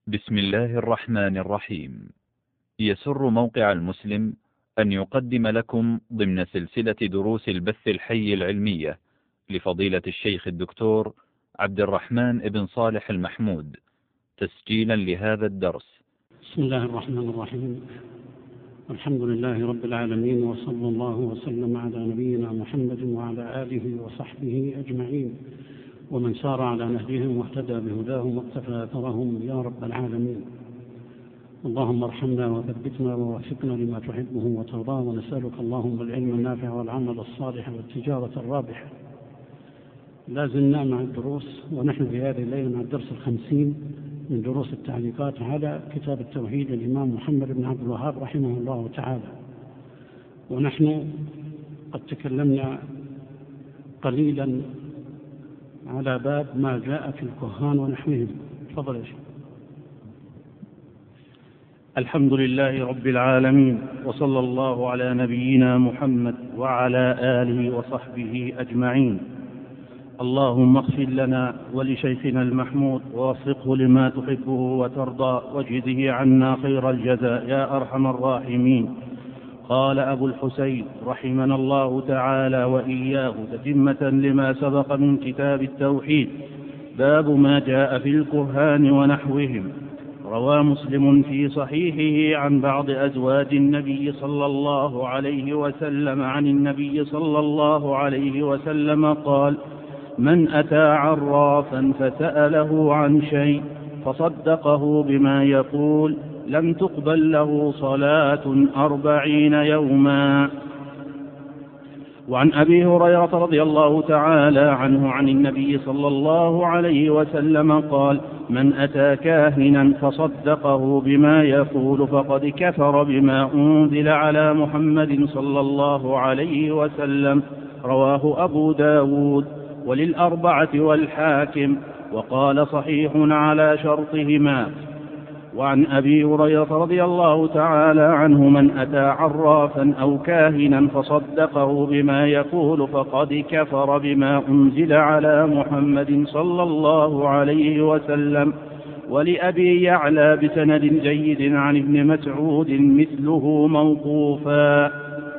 بسم الله الرحمن الرحيم. يسر موقع المسلم أن يقدم لكم ضمن سلسلة دروس البث الحي العلمية لفضيلة الشيخ الدكتور عبد الرحمن بن صالح المحمود تسجيلا لهذا الدرس. بسم الله الرحمن الرحيم. الحمد لله رب العالمين، وصلى الله وسلم على نبينا محمد وعلى آله وصحبه أجمعين، ومن سار على نهجهم واهتدى بهداهم واقتفى أثرهم يا رب العالمين. اللهم ارحمنا وثبتنا ووفقنا لما تحبه وترضاه، ونسألك اللهم العلم النافع والعمل الصالح والتجارة الرابحة. لا زلنا مع الدروس، ونحن في هذه الليلة مع الدرس 50 من دروس التعليقات على كتاب التوحيد للإمام محمد بن عبد الوهاب رحمه الله تعالى. ونحن قد تكلمنا قليلا على باب ما جاء في الكهان ونحوهم. تفضل يا شيخ. الحمد لله رب العالمين، وصلى الله على نبينا محمد وعلى آله وصحبه أجمعين. اللهم اغفر لنا ولشيخنا المحمود ووفقه لما تحبه وترضى، واجزه عنا خير الجزاء يا أرحم الراحمين. قال أبو الحسين رحمنا الله تعالى وإياه تتمة لما سبق من كتاب التوحيد: باب ما جاء في الكهان ونحوهم. روى مسلم في صحيحه عن بعض أزواج النبي صلى الله عليه وسلم عن النبي صلى الله عليه وسلم قال: من أتى عرافا فسأله عن شيء فصدقه بما يقول لم تقبل له صلاة 40 يوما. وعن أبي هريرة رضي الله تعالى عنه عن النبي صلى الله عليه وسلم قال: من أتى كاهنا فصدقه بما يقول فقد كفر بما أنزل على محمد صلى الله عليه وسلم. رواه أبو داود وللأربعة والحاكم، وقال صحيح على شرطهما. وعن أبي هريرة رضي الله تعالى عنه: من أتى عرافا أو كاهنا فصدقه بما يقول فقد كفر بما أنزل على محمد صلى الله عليه وسلم. ولأبي يعلى بسند جيد عن ابن مسعود مثله موقوفا.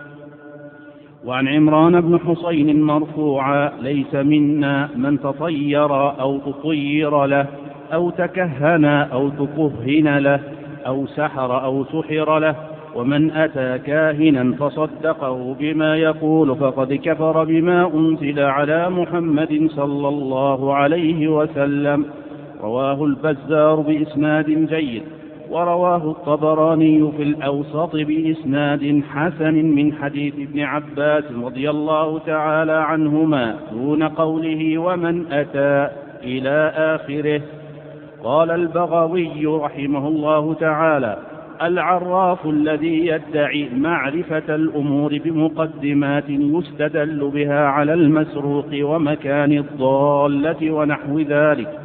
وعن عمران بن حسين مرفوعا: ليس منا من تطير أو تطير له أو تكهن أو تكهن له أو سحر أو سحر له، ومن أتى كاهنا فصدقه بما يقول فقد كفر بما أنزل على محمد صلى الله عليه وسلم. رواه البزار بإسناد جيد، ورواه الطبراني في الأوسط بإسناد حسن من حديث ابن عباس رضي الله تعالى عنهما دون قوله ومن أتى إلى آخره. قال البغوي رحمه الله تعالى: العراف الذي يدعي معرفة الأمور بمقدمات يستدل بها على المسروق ومكان الضالة ونحو ذلك.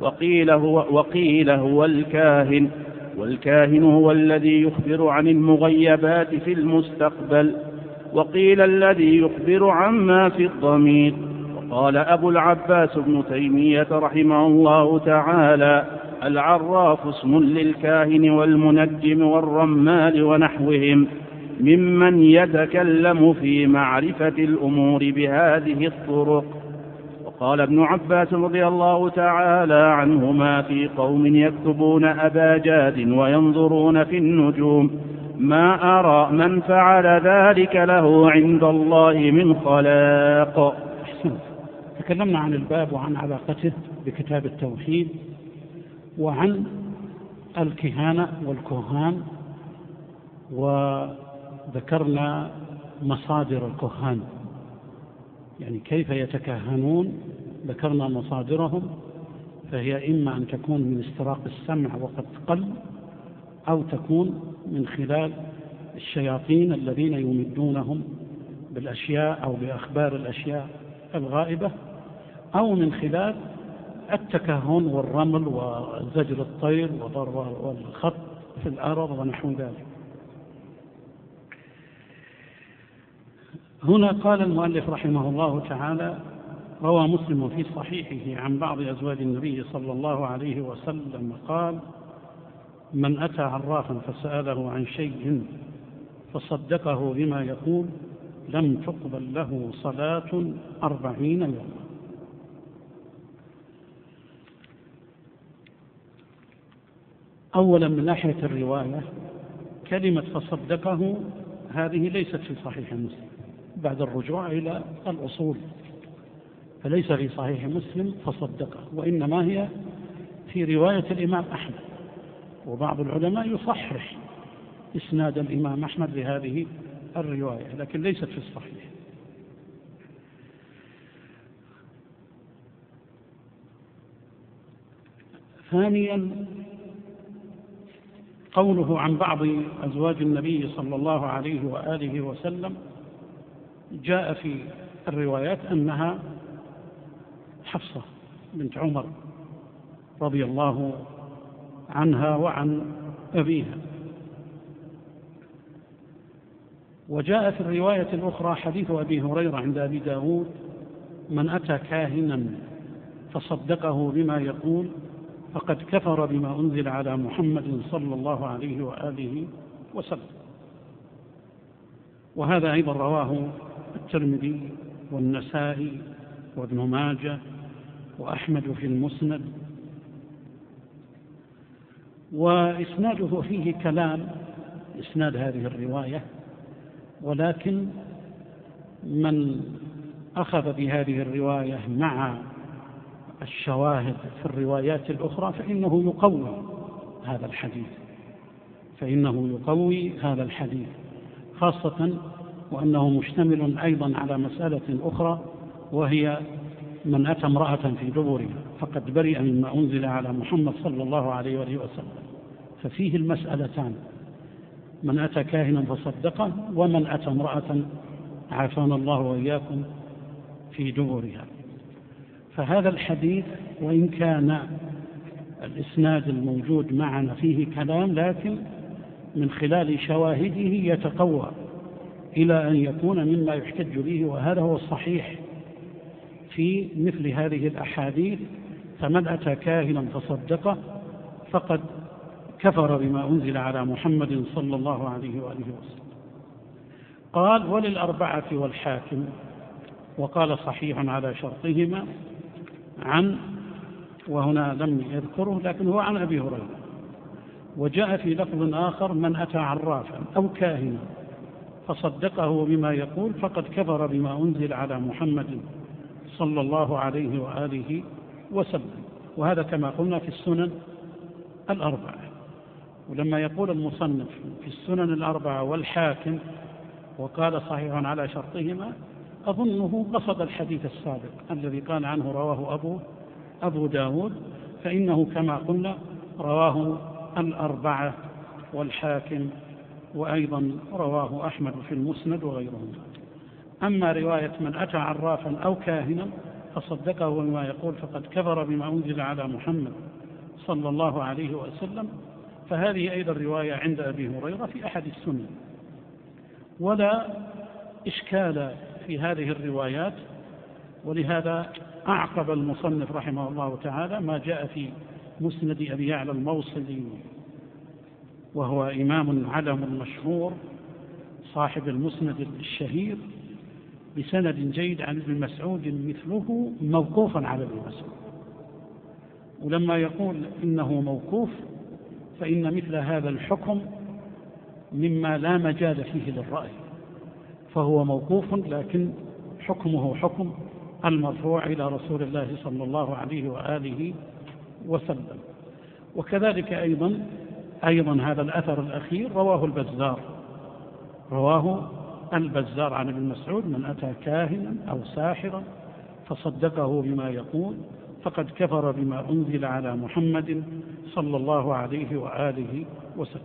وقيل هو الكاهن، والكاهن هو الذي يخبر عن المغيبات في المستقبل، وقيل الذي يخبر عما في الضمير. قال أبو العباس ابن تيمية رحمه الله تعالى: العراف اسم للكاهن والمنجم والرمال ونحوهم ممن يتكلم في معرفة الأمور بهذه الطرق. وقال ابن عباس رضي الله تعالى عنهما في قوم يكتبون أباجاد وينظرون في النجوم: ما أرى من فعل ذلك له عند الله من خلاق. تكلمنا عن الباب وعن علاقته بكتاب التوحيد، وعن الكهانة والكهان، وذكرنا مصادر الكهان، يعني كيف يتكهنون. ذكرنا مصادرهم، فهي إما أن تكون من استراق السمع وقد قل، أو تكون من خلال الشياطين الذين يمدونهم بالأشياء أو بأخبار الأشياء الغائبة، أو من خلال التكهن والرمل وزجر الطير والخط في الأرض ونحو ذلك. هنا قال المؤلف رحمه الله تعالى: روى مسلم في صحيحه عن بعض أزواج النبي صلى الله عليه وسلم قال: من أتى عرافا فسأله عن شيء فصدقه بما يقول لم تقبل له صلاة 40 يوما. أولا من ناحية الرواية، كلمة فصدقه هذه ليست في صحيح مسلم بعد الرجوع إلى الأصول، فليس في صحيح مسلم فصدقه، وإنما هي في رواية الإمام أحمد، وبعض العلماء يصحح إسناد الإمام أحمد لهذه الرواية، لكن ليست في الصحيح. ثانيا، قوله عن بعض أزواج النبي صلى الله عليه وآله وسلم، جاء في الروايات أنها حفصة بنت عمر رضي الله عنها وعن أبيها. وجاء في الرواية الأخرى حديث أبي هريرة عند أبي داود: من أتى كاهنا فصدقه بما يقول فقد كفر بما أنزل على محمد صلى الله عليه وآله وسلم. وهذا أيضا رواه الترمذي والنسائي وابن ماجه وأحمد في المسند، وإسناده فيه كلام، إسناد هذه الرواية، ولكن من أخذ بهذه الرواية مع الشواهد في الروايات الأخرى فإنه يقوي هذا الحديث، خاصة وأنه مشتمل أيضا على مسألة أخرى، وهي من أتى امرأة في دبرها فقد برئ مما أنزل على محمد صلى الله عليه وآله وسلم. ففيه المسألتان: من أتى كاهنا فصدقه، ومن أتى امرأة عافانا الله وإياكم في دبرها. فهذا الحديث وإن كان الإسناد الموجود معنا فيه كلام، لكن من خلال شواهده يتقوى إلى أن يكون مما يحتج به، وهذا هو الصحيح في مثل هذه الأحاديث: فمن أتى كاهنا فصدقه فقد كفر بما أنزل على محمد صلى الله عليه وآله وسلم. قال: وللأربعة والحاكم، وقال صحيح على شرطهما عن، وهنا لم يذكره لكن هو عن أبي هريرة. وجاء في لفظ آخر: من أتى عرافا أو كاهنا فصدقه بما يقول فقد كفر بما أنزل على محمد صلى الله عليه وآله وسلم. وهذا كما قلنا في السنن الأربعة. ولما يقول المصنف في السنن الأربعة والحاكم وقال صحيح على شرطهما، أظنه قصد الحديث السابق الذي قال عنه رواه أبو داود، فإنه كما قلنا رواه الأربعة والحاكم، وأيضا رواه أحمد في المسند وغيرهم. أما رواية من أتى عرافا أو كاهنا فصدقه بما يقول فقد كفر بما أنزل على محمد صلى الله عليه وسلم، فهذه أيضا رواية عند أبي هريرة في أحد السنن، ولا إشكال في هذه الروايات. ولهذا أعقب المصنف رحمه الله تعالى ما جاء في مسند أبي يعلى الموصلي، وهو إمام علم مشهور صاحب المسند الشهير، بسند جيد عن ابن مسعود مثله موقوفا على ابن مسعود. ولما يقول إنه موقوف فإن مثل هذا الحكم مما لا مجال فيه للرأي، فهو موقوف لكن حكمه حكم المرفوع إلى رسول الله صلى الله عليه وآله وسلم. وكذلك أيضا هذا الأثر الأخير رواه البزار عن ابن مسعود: من أتى كاهنا أو ساحرا فصدقه بما يقول فقد كفر بما أنزل على محمد صلى الله عليه وآله وسلم.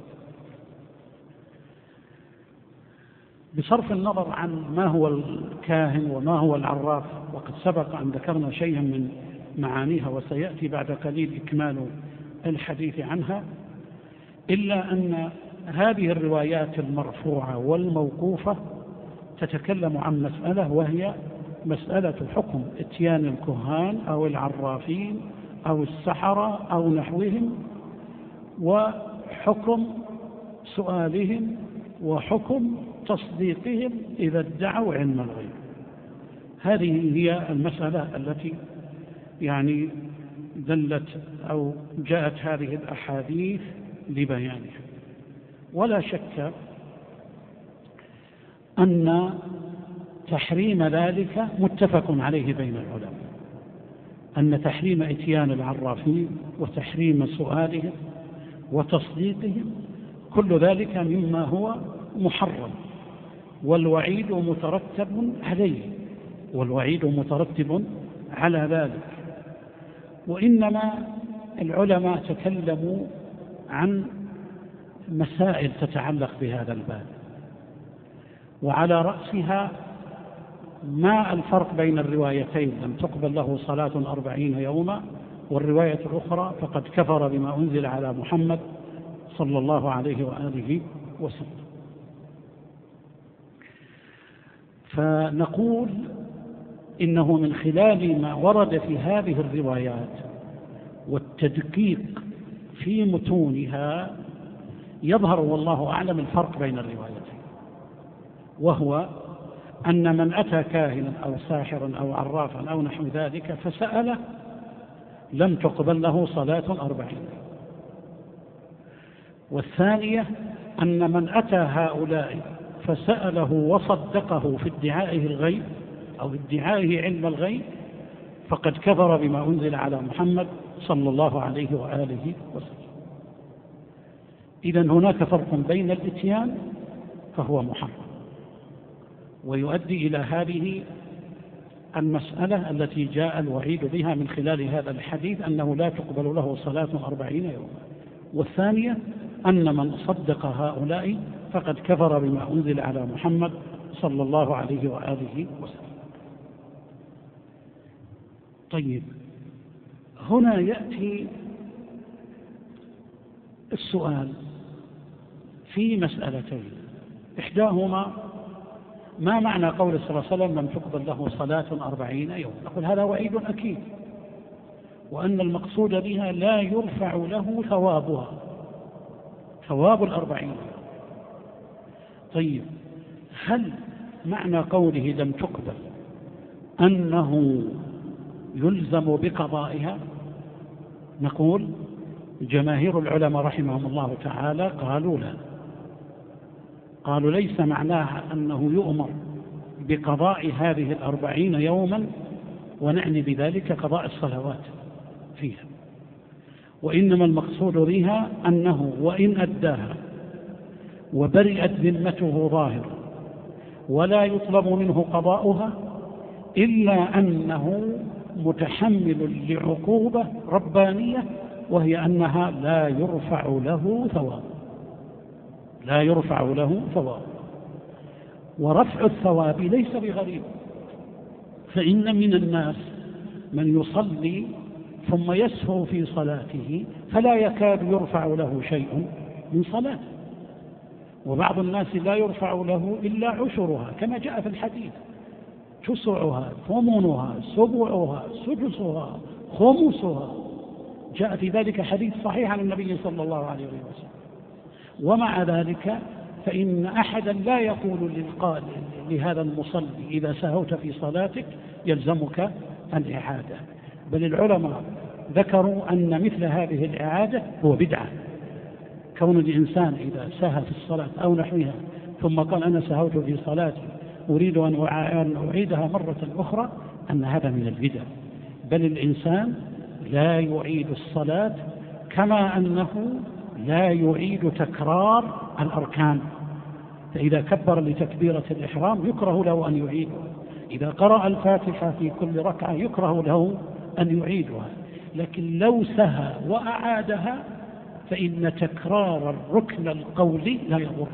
بصرف النظر عن ما هو الكاهن وما هو العراف، وقد سبق أن ذكرنا شيئا من معانيها وسيأتي بعد قليل إكمال الحديث عنها، إلا أن هذه الروايات المرفوعة والموقوفة تتكلم عن مسألة، وهي مسألة حكم اتيان الكهان أو العرافين أو السحرة أو نحوهم، حكم سؤالهم وحكم تصديقهم إذا ادعوا علم الغيب. هذه هي المسألة التي يعني دلت أو جاءت هذه الأحاديث لبيانها. ولا شك أن تحريم ذلك متفق عليه بين العلماء، أن تحريم إتيان العرافين وتحريم سؤالهم وتصديقهم كل ذلك مما هو محرم، والوعيد مترتب عليه، والوعيد مترتب على ذلك. وإنما العلماء تكلموا عن مسائل تتعلق بهذا الباب، وعلى رأسها ما الفرق بين الروايتين: لم تقبل له صلاة 40 يوما، والرواية الأخرى فقد كفر بما أنزل على محمد صلى الله عليه وآله وسلم. فنقول إنه من خلال ما ورد في هذه الروايات والتدقيق في متونها يظهر والله أعلم الفرق بين الروايتين، وهو أن من أتى كاهنا أو ساحرا أو عرافا أو نحو ذلك فسأله لم تقبل له صلاة 40. والثانية أن من أتى هؤلاء فسأله وصدقه في ادعائه الغيب أو ادعائه علم الغيب فقد كفر بما أنزل على محمد صلى الله عليه وآله وسلم. إذن هناك فرق بين الإتيان فهو محرم، ويؤدي إلى هذه المسألة التي جاء الوعيد بها من خلال هذا الحديث أنه لا تقبل له صلاة 40 يوما. والثانية أن من صدق هؤلاء فقد كفر بما أنزل على محمد صلى الله عليه وآله وسلم. طيب، هنا يأتي السؤال في مسألتين، إحداهما ما معنى قول صلى الله عليه وسلم لم تقبل له صلاة 40 يوم؟ نقول هذا وعيد أكيد، وأن المقصود بها لا يرفع له ثوابها، ثواب 40. طيب، هل معنى قوله لم تقبل أنه يلزم بقضائها؟ نقول جماهير العلماء رحمهم الله تعالى قالوا لا، قالوا ليس معناها أنه يؤمر بقضاء هذه 40 يوما ونعني بذلك قضاء الصلوات فيها، وإنما المقصود بها أنه وإن أداها وبرئت ذمته ظاهرا ولا يطلب منه قضاؤها إلا أنه متحمل لعقوبة ربانية، وهي أنها لا يرفع له ثواب، لا يرفع له ثواب. ورفع الثواب ليس بغريب، فإن من الناس من يصلي ثم يسهو في صلاته فلا يكاد يرفع له شيء من صلاته، وبعض الناس لا يرفع له إلا عشرها كما جاء في الحديث: تسعها، ثمنها، سبعها، سدسها، خمسها. جاء في ذلك حديث صحيح عن النبي صلى الله عليه وسلم. ومع ذلك فإن أحدا لا يقول لهذا المصلي إذا سهوت في صلاتك يلزمك الإعادة، بل العلماء ذكروا أن مثل هذه الإعادة هو بدعة. كون الإنسان إذا سهى في الصلاة أو نحوها ثم قال أنا سهوت في صلاتي أريد أن أعيدها مرة أخرى، أن هذا من البدع. بل الإنسان لا يعيد الصلاة كما أنه لا يعيد تكرار الأركان. فإذا كبر لتكبيرة الإحرام يكره له أن يعيدها، إذا قرأ الفاتحة في كل ركعة يكره له أن يعيدها. لكن لو سهى وأعادها فإن تكرار الركن القولي لا يضر.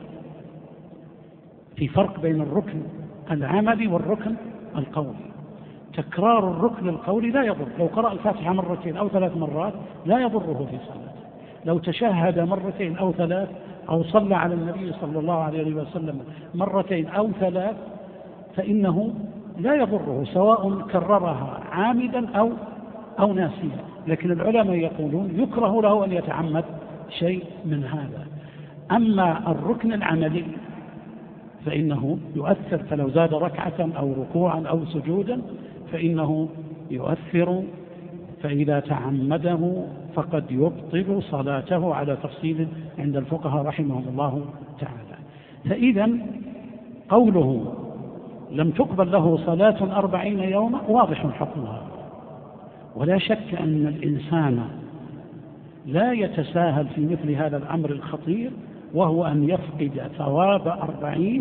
في فرق بين الركن العملي والركن القولي. تكرار الركن القولي لا يضر، لو قرأ الفاتحة مرتين أو 3 مرات لا يضره في صلاته. لو تشهد مرتين أو 3 أو صلى على النبي صلى الله عليه وسلم مرتين أو 3 فإنه لا يضره، سواء كررها عامدا أو ناسيا. لكن العلماء يقولون يكره له أن يتعمد شيء من هذا. أما الركن العملي فإنه يؤثر، فلو زاد ركعة أو ركوعا أو سجودا فإنه يؤثر، فإذا تعمده فقد يبطل صلاته على تفصيل عند الفقهاء رحمهم الله تعالى. فإذا قوله لم تقبل له صلاة 40 يوما واضح حكمها، ولا شك أن الإنسان لا يتساهل في مثل هذا الأمر الخطير، وهو أن يفقد ثواب 40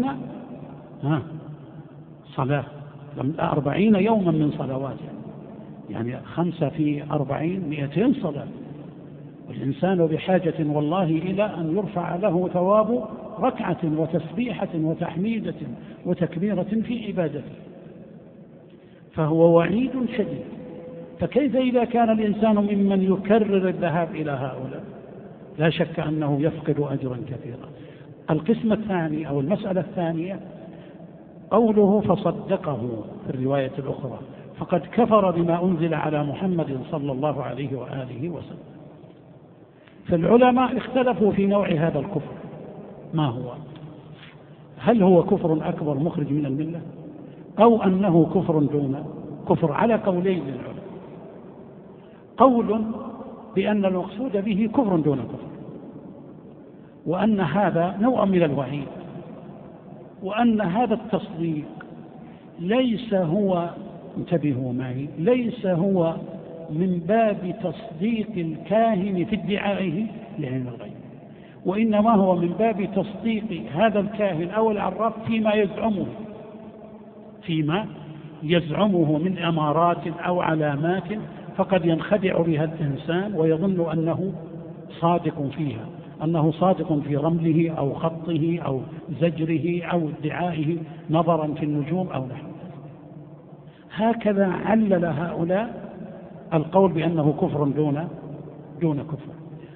صلاة، 40 يوما من صلواته، يعني 5 في 40 200 صلاة، والإنسان بحاجة والله إلى أن يرفع له ثواب ركعة وتسبيحة وتحميدة وتكبيرة في عبادته، فهو وعيد شديد. فكيف إذا كان الإنسان ممن يكرر الذهاب إلى هؤلاء؟ لا شك أنه يفقد أجرا كثيرا. القسم الثاني أو المسألة الثانية قوله فصدقه في الرواية الأخرى فقد كفر بما أنزل على محمد صلى الله عليه وآله وسلم. فالعلماء اختلفوا في نوع هذا الكفر ما هو، هل هو كفر أكبر مخرج من الملة أو أنه كفر دون كفر، على قولين للعلماء. قول بأن المقصود به كفر دون كفر، وأن هذا نوع من الوعيد، وأن هذا التصديق ليس هو، انتبهوا معي، ليس هو من باب تصديق الكاهن في ادعائه لعلم الغيب، وإنما هو من باب تصديق هذا الكاهن أو العراف فيما يزعمه من أمارات أو علامات، فقد ينخدع بها الإنسان ويظن أنه صادق فيها، أنه صادق في رمله أو خطه أو زجره أو ادعائه نظرا في النجوم أو نحو. هكذا علل هؤلاء القول بأنه كفر دون كفر.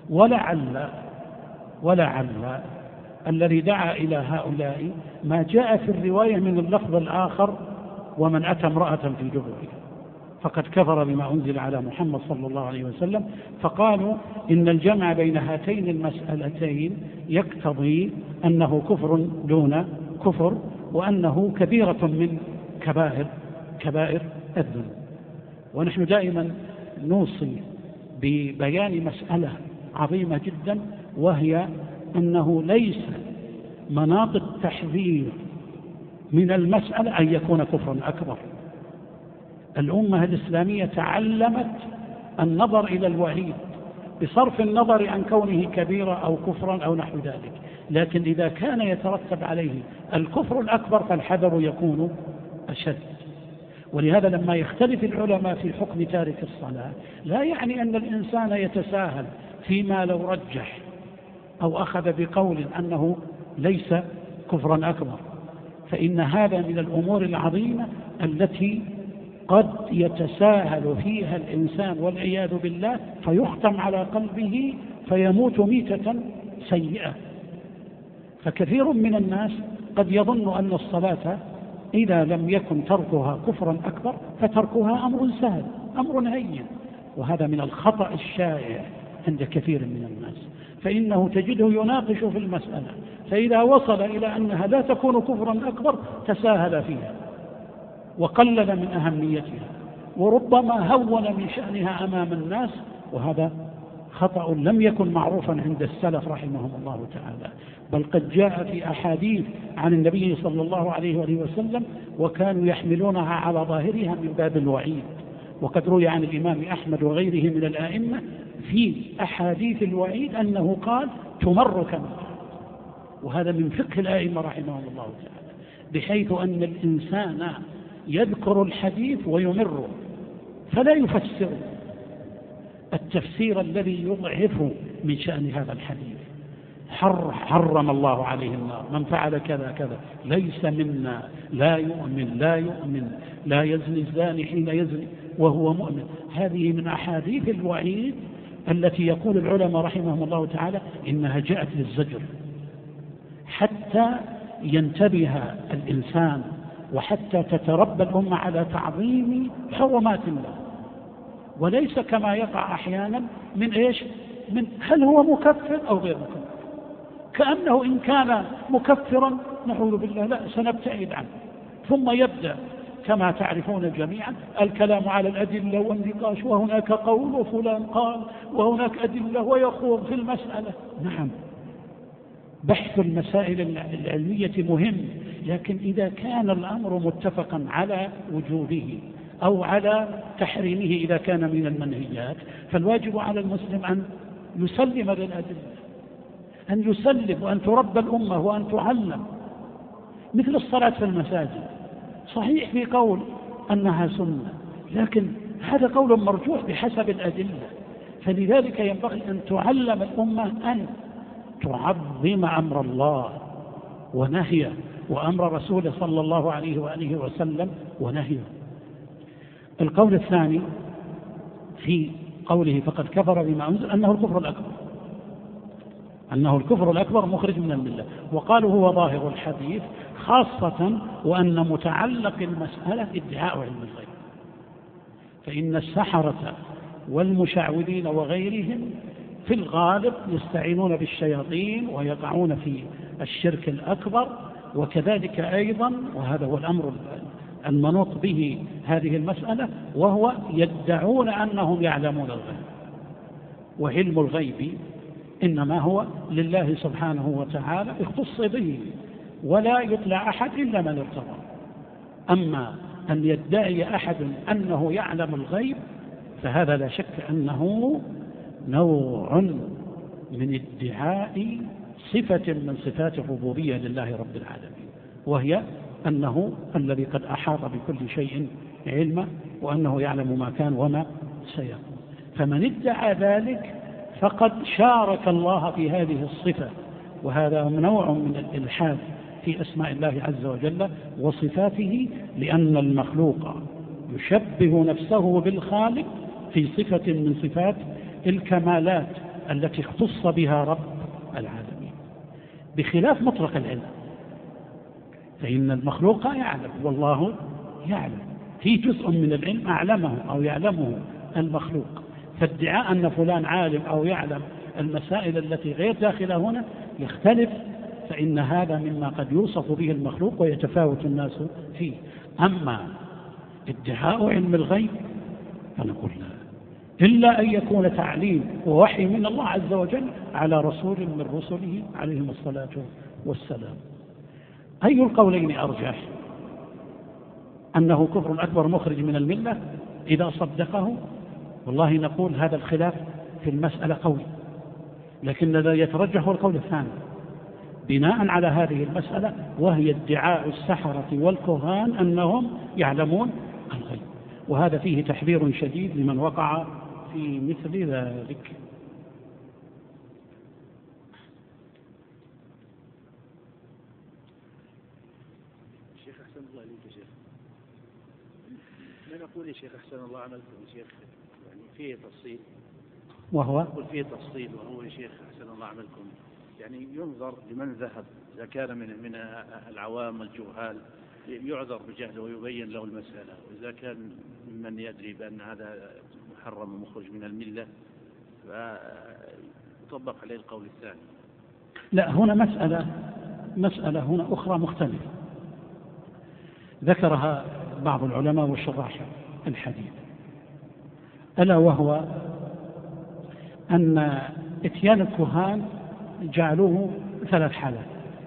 ولعل الذي دعا إلى هؤلاء ما جاء في الرواية من اللفظ الآخر ومن أتى امرأة في جبهه فقد كفر بما أنزل على محمد صلى الله عليه وسلم، فقالوا إن الجمع بين هاتين المسألتين يقتضي أنه كفر دون كفر، وأنه كبيرة من كبائر الذنوب. ونحن دائما نوصي ببيان مسألة عظيمة جدا، وهي أنه ليس مناط التحذير من المسألة أن يكون كفرا أكبر. الأمة الإسلامية تعلمت النظر إلى الوعيد بصرف النظر عن كونه كبيرة أو كفرا أو نحو ذلك، لكن إذا كان يترتب عليه الكفر الأكبر فالحذر يكون أشد. ولهذا لما يختلف العلماء في حكم تارك الصلاة لا يعني أن الإنسان يتساهل فيما لو رجح أو أخذ بقول أنه ليس كفرا أكبر، فإن هذا من الأمور العظيمة التي قد يتساهل فيها الإنسان والعياذ بالله فيختم على قلبه فيموت ميتة سيئة. فكثير من الناس قد يظن أن الصلاة إذا لم يكن تركها كفرا أكبر فتركها أمر سهل، أمر هين، وهذا من الخطأ الشائع عند كثير من الناس، فإنه تجده يناقش في المسألة، فإذا وصل إلى أنها لا تكون كفرا أكبر تساهل فيها وقلل من أهميتها، وربما هون من شأنها أمام الناس، وهذا خطأ لم يكن معروفا عند السلف رحمهم الله تعالى، بل قد جاء في أحاديث عن النبي صلى الله عليه وسلم وكانوا يحملونها على ظاهرها من باب الوعيد. وقد روي عن الإمام أحمد وغيره من الآئمة في أحاديث الوعيد أنه قال تمر كما، وهذا من فقه الآئمة رحمهم الله تعالى، بحيث أن الإنسان يذكر الحديث ويمر فلا يفسر التفسير الذي يضعف من شأن هذا الحديث. حرم الله عليه النار من فعل كذا كذا، ليس منا، لا يؤمن، لا يزني الزاني حين يزني وهو مؤمن. هذه من أحاديث الوعيد التي يقول العلماء رحمهم الله تعالى إنها جاءت للزجر حتى ينتبه الإنسان وحتى تتربى الأمة على تعظيم حرمات الله، وليس كما يقع أحيانا من هل هو مكفر أو غير مكفر، كأنه إن كان مكفرا نعوذ بالله لا سنبتعد عنه، ثم يبدأ كما تعرفون جميعا الكلام على الأدلة والنقاش، وهناك قول وفلان قال وهناك أدلة، ويخوض في المسألة. نعم، بحث المسائل العلمية مهم، لكن إذا كان الأمر متفقا على وجوبه أو على تحريمه إذا كان من المنهيات، فالواجب على المسلم أن يسلم للأدلة، أن يسلم وأن تربى الأمة وأن تعلم. مثل الصلاة في المساجد، صحيح في قول أنها سنة، لكن هذا قول مرجوح بحسب الأدلة، فلذلك ينبغي أن تعلم الأمة أن تعظم أمر الله ونهيه وأمر رسوله صلى الله عليه وآله وسلم ونهيه. القول الثاني في قوله فقد كفر بما أنزل أنه الكفر الأكبر، أنه الكفر الأكبر مخرج من الملة، وقالوا هو ظاهر الحديث، خاصة وأن متعلق المسألة ادعاء علم الغيب، فإن السحرة والمشعوذين وغيرهم في الغالب يستعينون بالشياطين ويقعون في الشرك الأكبر، وكذلك أيضا وهذا هو الأمر المنوط به هذه المسألة، وهو يدعون أنهم يعلمون الغيب، وعلم الغيب إنما هو لله سبحانه وتعالى اختص به، ولا يطلع أحد إلا من ارتضى. أما أن يدعي أحد أنه يعلم الغيب فهذا لا شك أنه نوع من ادعاء صفة من صفات الربوبية لله رب العالمين، وهي أنه الذي قد أحاط بكل شيء علما، وأنه يعلم ما كان وما سيكون. فمن ادعى ذلك فقد شارك الله في هذه الصفة، وهذا نوع من الإلحاد في أسماء الله عز وجل وصفاته، لأن المخلوق يشبه نفسه بالخالق في صفة من صفات الكمالات التي اختص بها رب العالمين، بخلاف مطلق العلم، فإن المخلوق يعلم والله يعلم، في جزء من العلم أعلمه أو يعلمه المخلوق، فادعاء أن فلان عالم أو يعلم المسائل التي غير داخلة هنا يختلف، فإن هذا مما قد يوصف به المخلوق ويتفاوت الناس فيه. أما ادعاء علم الغيب فنقول لا، إلا أن يكون تعليم ووحي من الله عز وجل على رسول من رسله عليهم الصلاة والسلام. أي القولين أرجح؟ أنه كفر أكبر مخرج من الملة إذا صدقه؟ والله نقول هذا الخلاف في المسألة قوي، لكن الذي يترجح القول الثاني بناء على هذه المسألة، وهي ادعاء السحرة والكهان أنهم يعلمون الغيب، وهذا فيه تحذير شديد لمن وقع في مثل ذلك. شيخ أحسن الله عليك يا شيخ، لا نقول يا شيخ أحسن الله عملكم يا شيخ، يعني فيه تفصيل، وهو نقول فيه تفصيل، وهو يا شيخ أحسن الله عملكم يعني ينظر لمن ذهب، إذا كان من العوام والجهال يعذر بجهله ويبين له المسألة، وإذا كان ممن يدري بأن هذا محرم ومخرج من الملة فيطبق عليه القول الثاني. لا، هنا مسألة هنا أخرى مختلفة ذكرها بعض العلماء والشراح الحديث، ألا وهو أن إتيان الكهان جعلوه 3 حالات: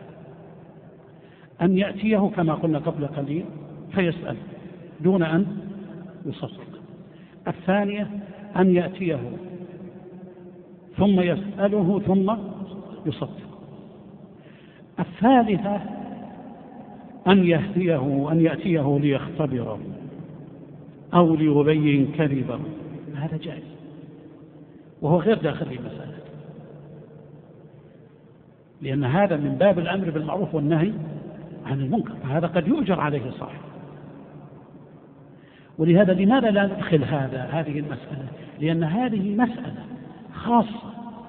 أن يأتيه كما قلنا قبل قليل فيسأل دون أن يصدق، الثانية أن يأتيه ثم يسأله ثم يصدق، الثالثة أن يأتيه ليختبره أو ليبين كذبه. هذا جائز وهو غير داخل في المسألة، لأن هذا من باب الأمر بالمعروف والنهي عن المنكر، فهذا قد يؤجر عليه صاحب. ولهذا لماذا لا ندخل هذه المسألة؟ لأن هذه مسألة خاصة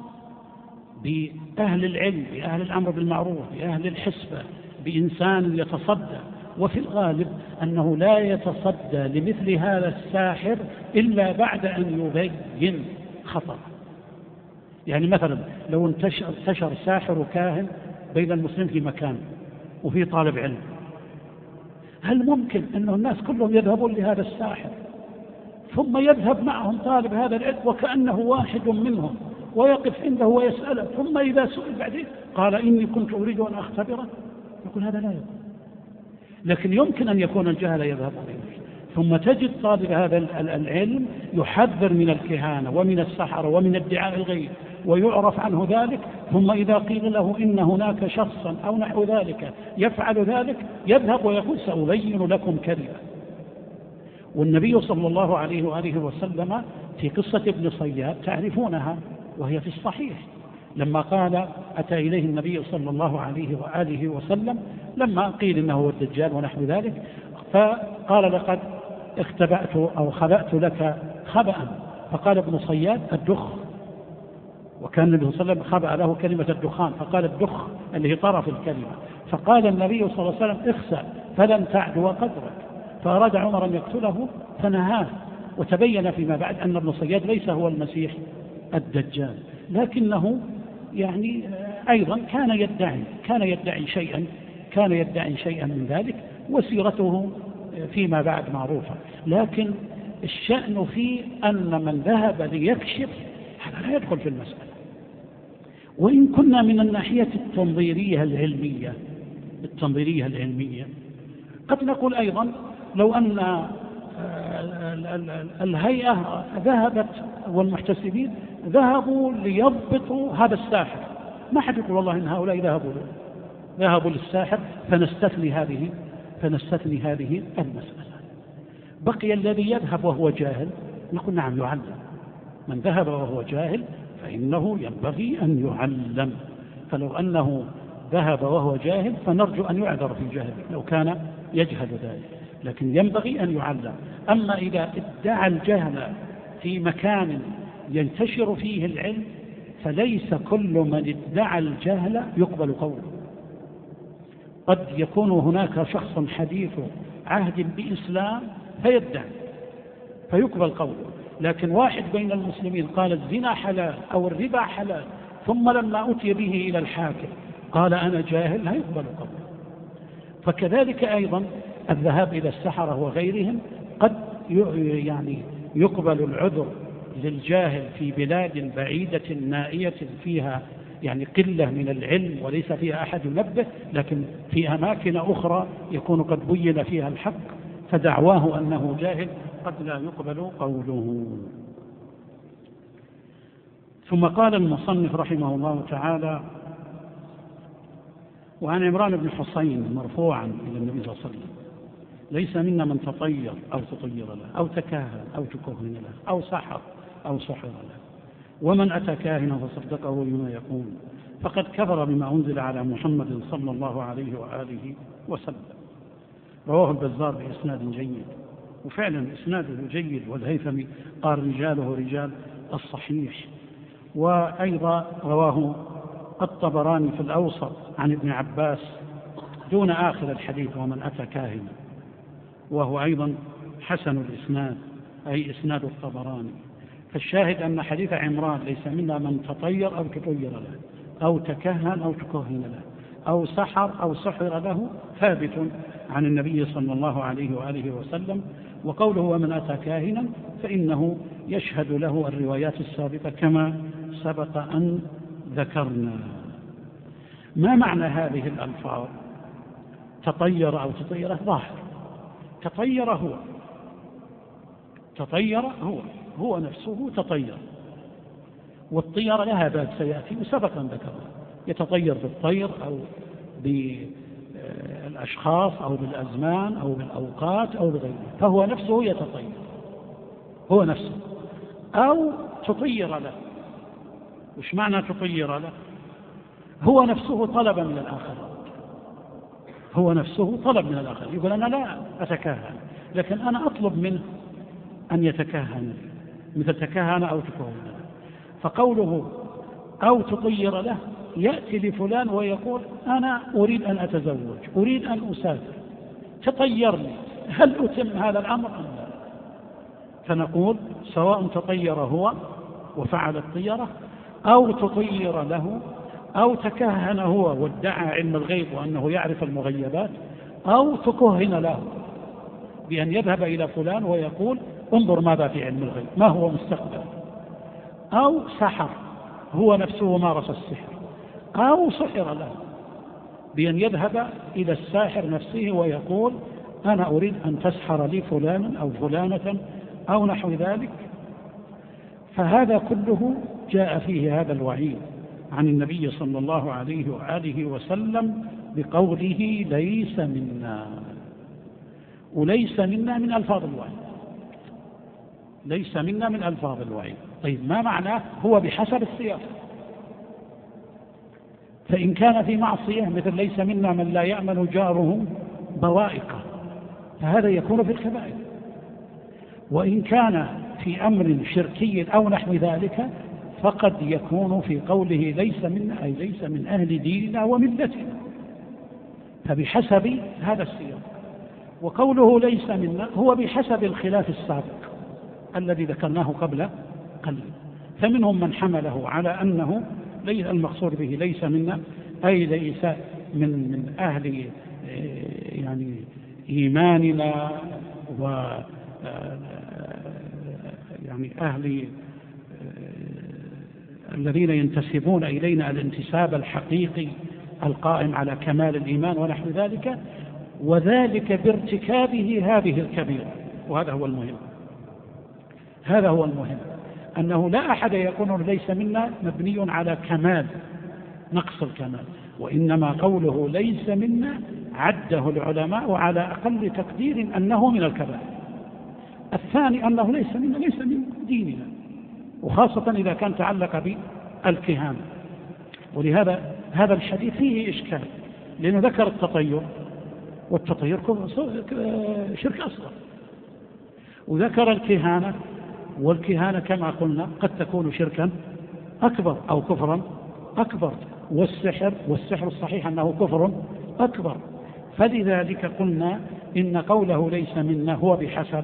بأهل العلم، بأهل الأمر بالمعروف، بأهل الحسبة، بإنسان يتصدى، وفي الغالب أنه لا يتصدى لمثل هذا الساحر إلا بعد أن يبين خطأ، يعني مثلا لو انتشر ساحر وكاهن بين المسلمين في مكان وفي طالب علم، هل ممكن أن الناس كلهم يذهبون لهذا الساحر ثم يذهب معهم طالب هذا العلم وكأنه واحد منهم ويقف عنده ويسأله، ثم إذا سئل بعدين قال إني كنت أريد أن أختبره؟ يقول هذا لا يكون. لكن يمكن أن يكون الجهل يذهبون إليه، ثم تجد طالب هذا العلم يحذر من الكهانة ومن السحر ومن ادعاء الغيب ويعرف عنه ذلك، ثم إذا قيل له إن هناك شخصا أو نحو ذلك يفعل ذلك يذهب ويقول سأبين لكم كذبا. والنبي صلى الله عليه وآله وسلم في قصة ابن صياد تعرفونها وهي في الصحيح، لما قال أتى إليه النبي صلى الله عليه وآله وسلم لما قيل إنه هو الدجال ونحو ذلك، فقال لقد اختبأت أو خبأت لك خبأ، فقال ابن صياد الدخ، وكان النبي صلى الله عليه وسلم خبأ له كلمة الدخان فقال الدخ اللي هي طرف الكلمة، فقال النبي صلى الله عليه وسلم اخسأ فلن تعدو قدرك، فأراد عمر أن يقتله فنهاه. وتبين فيما بعد أن ابن صياد ليس هو المسيح الدجال، لكنه يعني أيضا كان يدعي شيئا من ذلك، وسيرته فيما بعد معروفة. لكن الشأن في أن من ذهب ليكشف هذا لا يدخل في المسألة. وإن كنا من الناحية التنظيرية العلمية قد نقول أيضا لو أن الهيئة ذهبت والمحتسبين ذهبوا ليضبطوا هذا الساحر، ما حد يقول والله إن هؤلاء ذهبوا للساحر فنستثني هذه المسألة. بقي الذي يذهب وهو جاهل، نقول نعم يعلم. من ذهب وهو جاهل فإنه ينبغي أن يعلم. فلو أنه ذهب وهو جاهل فنرجو أن يعذر في جهله لو كان يجهل ذلك، لكن ينبغي أن يعلم. أما إذا ادعى الجهل في مكان ينتشر فيه العلم فليس كل من ادعى الجهل يقبل قوله. قد يكون هناك شخص حديث عهد بإسلام فيدعي فيقبل قوله، لكن واحد بين المسلمين قال الزنا حلال أو الربا حلال ثم لما أتي به إلى الحاكم قال أنا جاهل لا يقبل قوله. فكذلك أيضا الذهاب إلى السحرة وغيرهم قد يعني يقبل العذر للجاهل في بلاد بعيدة نائية فيها يعني قلة من العلم وليس فيها أحد ينبه، لكن في أماكن أخرى يكون قد بين فيها الحق فدعواه أنه جاهل قد لا يقبل قوله. ثم قال المصنف رحمه الله تعالى: وعن عمران بن حصين مرفوعا إلى النبي صلى الله عليه وسلم: ليس منا من تطير أو تطير له أو تكهن أو تكهن له أو سحر أو سحر له، ومن أتى كاهنا فصدقه بما يقول فقد كفر بما أنزل على محمد صلى الله عليه وآله وسلم. رواه البزار بإسناد جيد، وفعلا إسناده جيد، والهيثمي قال رجاله رجال الصحيح. وأيضا رواه الطبراني في الأوسط عن ابن عباس دون آخر الحديث ومن أتى كاهنا، وهو أيضا حسن الإسناد أي إسناد الطبراني. فالشاهد أن حديث عمران ليس منا من تطير أو تطير له أو تكهن أو تكهن له أو سحر أو سحر له ثابت عن النبي صلى الله عليه وآله وسلم. وقوله ومن أتى كاهنا فإنه يشهد له الروايات السابقة كما سبق أن ذكرنا. ما معنى هذه الألفاظ تطير أو تطير؟ ظاهر تطير هو نفسه تطير، والطير لها باب سيأتي وسبق أن ذكرنا، يتطير بالطير أو بالأشخاص أو بالأزمان أو بالأوقات أو بغيره، فهو نفسه يتطير، هو نفسه. أو تطير له. وش معنى تطير له؟ هو نفسه طلب من الآخر، يقول أنا لا أتكهن لكن أنا أطلب منه أن يتكهن، مثل تكهن أو تكهن. فقوله أو تطير له يأتي لفلان ويقول أنا أريد أن أتزوج، أريد أن أسافر، تطيرني، هل أتم هذا الأمر أم لا؟ فنقول سواء تطير هو وفعل الطيرة أو تطير له، أو تكهن هو وادعى علم الغيب وأنه يعرف المغيبات، أو تكهن له بأن يذهب إلى فلان ويقول انظر ماذا في علم الغيب، ما هو مستقبل، أو سحر هو نفسه مارس السحر، أو سحر له بأن يذهب إلى الساحر نفسه ويقول أنا أريد أن تسحر لي فلانا أو فلانة أو نحو ذلك. فهذا كله جاء فيه هذا الوعيد عن النبي صلى الله عليه وآله وسلم بقوله ليس منا. وليس منا من ألفاظ الوعيد، ليس منا من ألفاظ الوعيد. طيب ما معناه؟ هو بحسب السياق. فإن كان في معصية مثل ليس منا من لا يأمن جاره بوائقه، فهذا يكون في الكبائر. وإن كان في أمر شركي أو نحو ذلك فقد يكون في قوله ليس منا أي ليس من أهل ديننا وملتنا، فبحسب هذا السياق. وقوله ليس منا هو بحسب الخلاف السابق الذي ذكرناه قبل قليل. فمنهم من حمله على أنه ليس المقصود به ليس منا أي ليس من أهل يعني إيماننا و يعني أهل الذين ينتسبون إلينا الانتساب الحقيقي القائم على كمال الإيمان ونحو ذلك، وذلك بارتكابه هذه الكبيرة. وهذا هو المهم، هذا هو المهم، أنه لا أحد يكون ليس منا مبني على كمال نقص الكمال، وإنما قوله ليس منا عده العلماء على أقل تقدير أنه من الكبائر. الثاني أنه ليس منا، ليس من ديننا، وخاصة إذا كان تعلق بالكهانة. ولهذا هذا الحديث فيه إشكال، لأنه ذكر التطير، والتطير شرك أصغر، وذكر الكهانة، والكهانة كما قلنا قد تكون شركا أكبر أو كفرا أكبر، والسحر الصحيح أنه كفر أكبر. فلذلك قلنا إن قوله ليس منا هو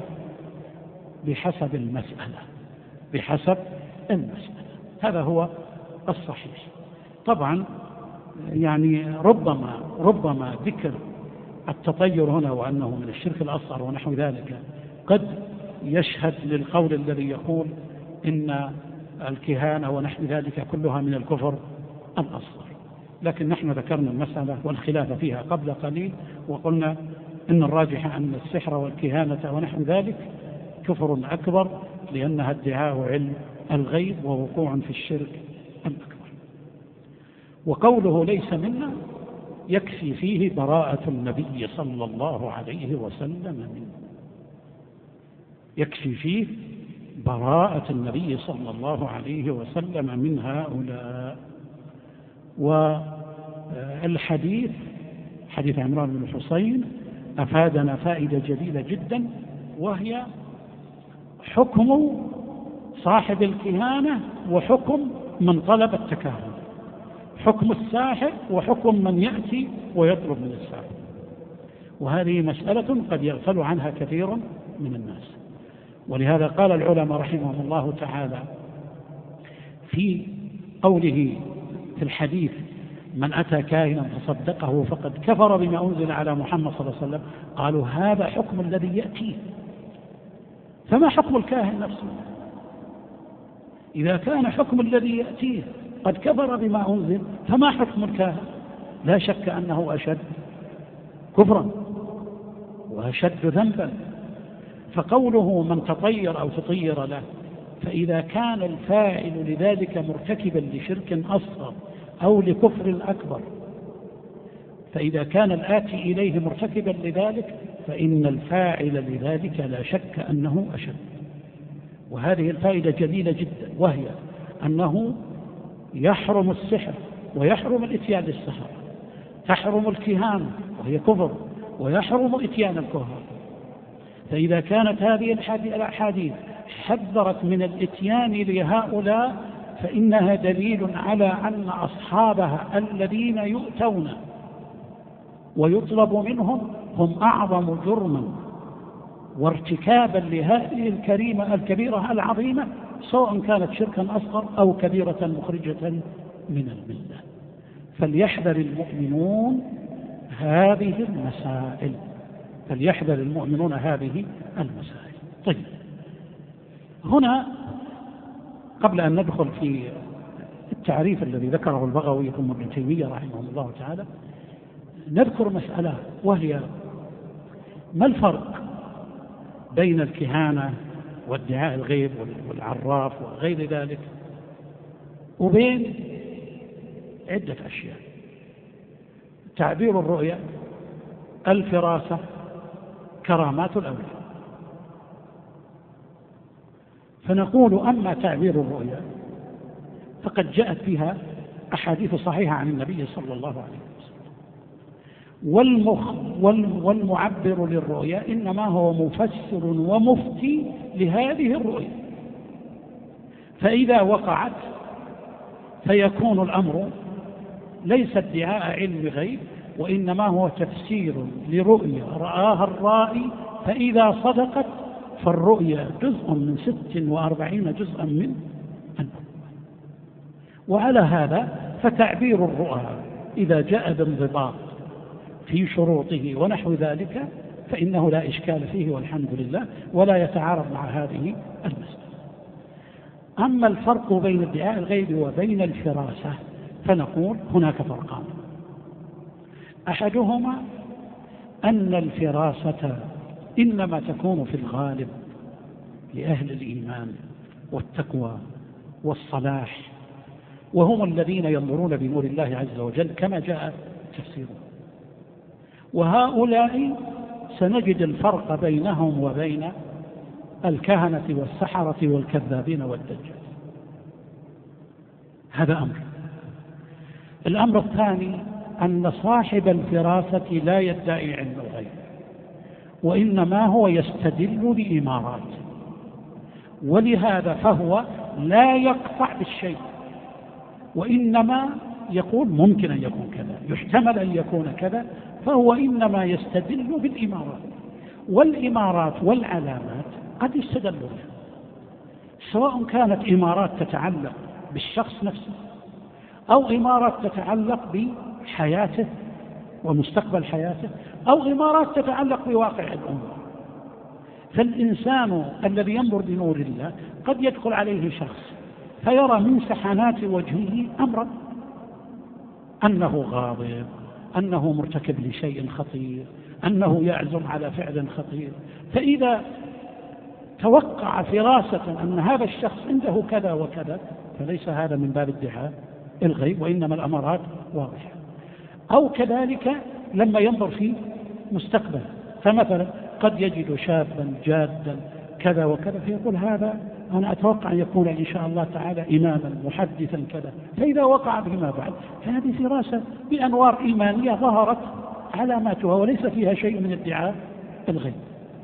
بحسب المسألة، بحسب المسألة. هذا هو الصحيح. طبعا يعني ربما ذكر التطير هنا وأنه من الشرك الأصغر ونحو ذلك قد يشهد للقول الذي يقول إن الكهانة ونحو ذلك كلها من الكفر الأصغر. لكن نحن ذكرنا المسألة والخلاف فيها قبل قليل، وقلنا إن الراجح أن السحر والكهانة ونحو ذلك كفر أكبر، لأنها ادعاء علم الغيب ووقوع في الشرك الأكبر. وقوله ليس منا يكفي فيه براءة النبي صلى الله عليه وسلم منه، يكفي فيه براءة النبي صلى الله عليه وسلم من هؤلاء. والحديث حديث عمران بن الحصين أفادنا فائدة جليلة جدا، وهي حكم صاحب الكهانة وحكم من طلب التكهن، حكم الساحر وحكم من يأتي ويطلب من الساحر. وهذه مسألة قد يغفل عنها كثير من الناس. ولهذا قال العلماء رحمهم الله تعالى في قوله في الحديث من أتى كاهنا فصدقه فقد كفر بما أنزل على محمد صلى الله عليه وسلم، قالوا هذا حكم الذي يأتيه، فما حكم الكاهن نفسه؟ إذا كان حكم الذي يأتيه قد كفر بما أنزل، فما حكم الكاهن؟ لا شك أنه أشد كفرا وأشد ذنبا. فقوله من تطير أو تطير له، فإذا كان الفاعل لذلك مرتكبا لشرك أصغر أو لكفر أكبر، فإذا كان الآتي إليه مرتكبا لذلك فإن الفاعل لذلك لا شك أنه أشد. وهذه الفائدة جليلة جدا، وهي أنه يحرم السحر ويحرم الإتيان للسحر، تحرم الكهانة وهي كفر، ويحرم إتيان الكهان. فإذا كانت هذه الأحاديث حذرت من الإتيان لهؤلاء فإنها دليل على أن أصحابها الذين يؤتون ويطلب منهم هم أعظم جرما وارتكابا لهذه الكبيرة العظيمة سواء كانت شركا أصغر أو كبيرة مخرجة من الملة. فليحذر المؤمنون هذه المسائل، فليحذر المؤمنون هذه المسائل. طيب، هنا قبل أن ندخل في التعريف الذي ذكره البغوي ثم ابن تيمية رحمه الله تعالى، نذكر مسألة، وهي ما الفرق بين الكهانة وادعاء الغيب والعراف وغير ذلك وبين عدة أشياء: تعبير الرؤيا، الفراسة، كرامات الأولياء. فنقول أما تعبير الرؤيا فقد جاءت فيها أحاديث صحيحة عن النبي صلى الله عليه وسلم، والمعبر للرؤيا إنما هو مفسر ومفتي لهذه الرؤيا، فإذا وقعت فيكون الأمر ليس ادعاء علم غيب، وإنما هو تفسير لرؤيا رآها الرائي، فإذا صدقت فالرؤيا جزء من 46 جزءا من النبوة. وعلى هذا فتعبير الرؤى إذا جاء بانضباط في شروطه ونحو ذلك فإنه لا إشكال فيه والحمد لله، ولا يتعارض مع هذه المسألة. أما الفرق بين ادعاء الغيب وبين الفراسة فنقول هناك فرقان: أحدهما أن الفراسة إنما تكون في الغالب لأهل الإيمان والتقوى والصلاح، وهم الذين ينظرون بنور الله عز وجل كما جاء تفسيره، وهؤلاء سنجد الفرق بينهم وبين الكهنة والسحرة والكذابين والدجال. هذا أمر. الأمر الثاني أن صاحب الفراسة لا يدعي علم الغيب، وإنما هو يستدل بإمارات، ولهذا فهو لا يقطع بالشيء، وإنما يقول ممكن أن يكون كذا، يحتمل أن يكون كذا، فهو إنما يستدل بالإمارات. والإمارات والعلامات قد يستدل بها، سواء كانت إمارات تتعلق بالشخص نفسه أو إمارات تتعلق بحياته ومستقبل حياته أو إمارات تتعلق بواقع الأمة. فالإنسان الذي ينظر بنور الله قد يدخل عليه شخص فيرى من سحنات وجهه أمرا، أنه غاضب، أنه مرتكب لشيء خطير، أنه يعزم على فعل خطير، فإذا توقع فراسة أن هذا الشخص عنده كذا وكذا فليس هذا من باب ادعاء الغيب، وإنما الأمارات واضحة. أو كذلك لما ينظر في مستقبل، فمثلا قد يجد شابا جادا كذا وكذا فيقول هذا أنا أتوقع أن يكون إن شاء الله تعالى إماما محدثا كذا، فإذا وقع بما بعد فهذه فراسة بأنوار إيمانية ظهرت علاماتها وليس فيها شيء من ادعاء الغيب.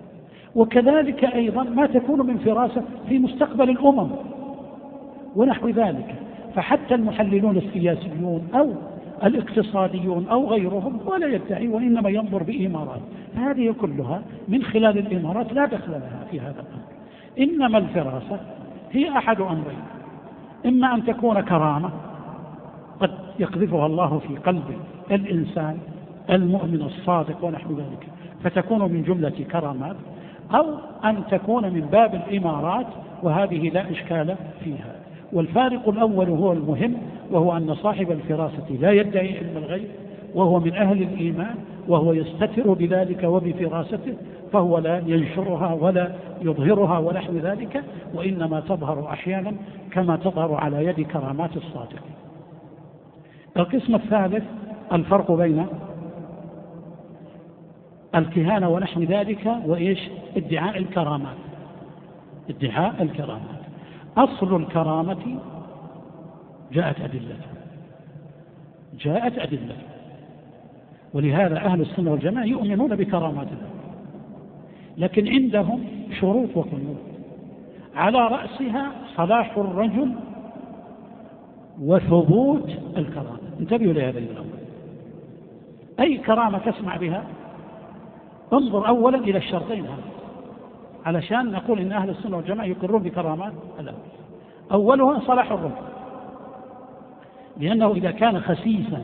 وكذلك أيضا ما تكون من فراسة في مستقبل الأمم ونحو ذلك، فحتى المحللون السياسيون أو الاقتصاديون أو غيرهم ولا يدعي، وإنما ينظر بإمارات، فهذه كلها من خلال الإمارات لا دخل لها في هذا الأمر. إنما الفراسة هي أحد أمرين: إما أن تكون كرامة قد يقذفها الله في قلب الإنسان المؤمن الصادق ونحو ذلك فتكون من جملة كرامات، أو أن تكون من باب الإمارات، وهذه لا إشكال فيها. والفارق الأول هو المهم، وهو أن صاحب الفراسة لا يدعي علم الغيب، وهو من أهل الإيمان، وهو يستتر بذلك وبفراسته، فهو لا ينشرها ولا يظهرها ونحو ذلك، وإنما تظهر أحيانا كما تظهر على يد كرامات الصادق. القسم الثالث الفرق بين الكهانة ونحو ذلك وإيش؟ ادعاء الكرامات. ادعاء الكرامات أصل الكرامة جاءت أدلة، ولهذا أهل السنة والجماعة يؤمنون بكرامات الله، لكن عندهم شروط وقيود، على رأسها صلاح الرجل وثبوت الكرامة. انتبهوا لهذا الأمر. أي كرامة تسمع بها انظر أولا إلى الشرطين هذا علشان نقول إن أهل السنة والجماعة يقرون بكرامات الله. أولها صلاح الرجل، لأنه إذا كان خسيسا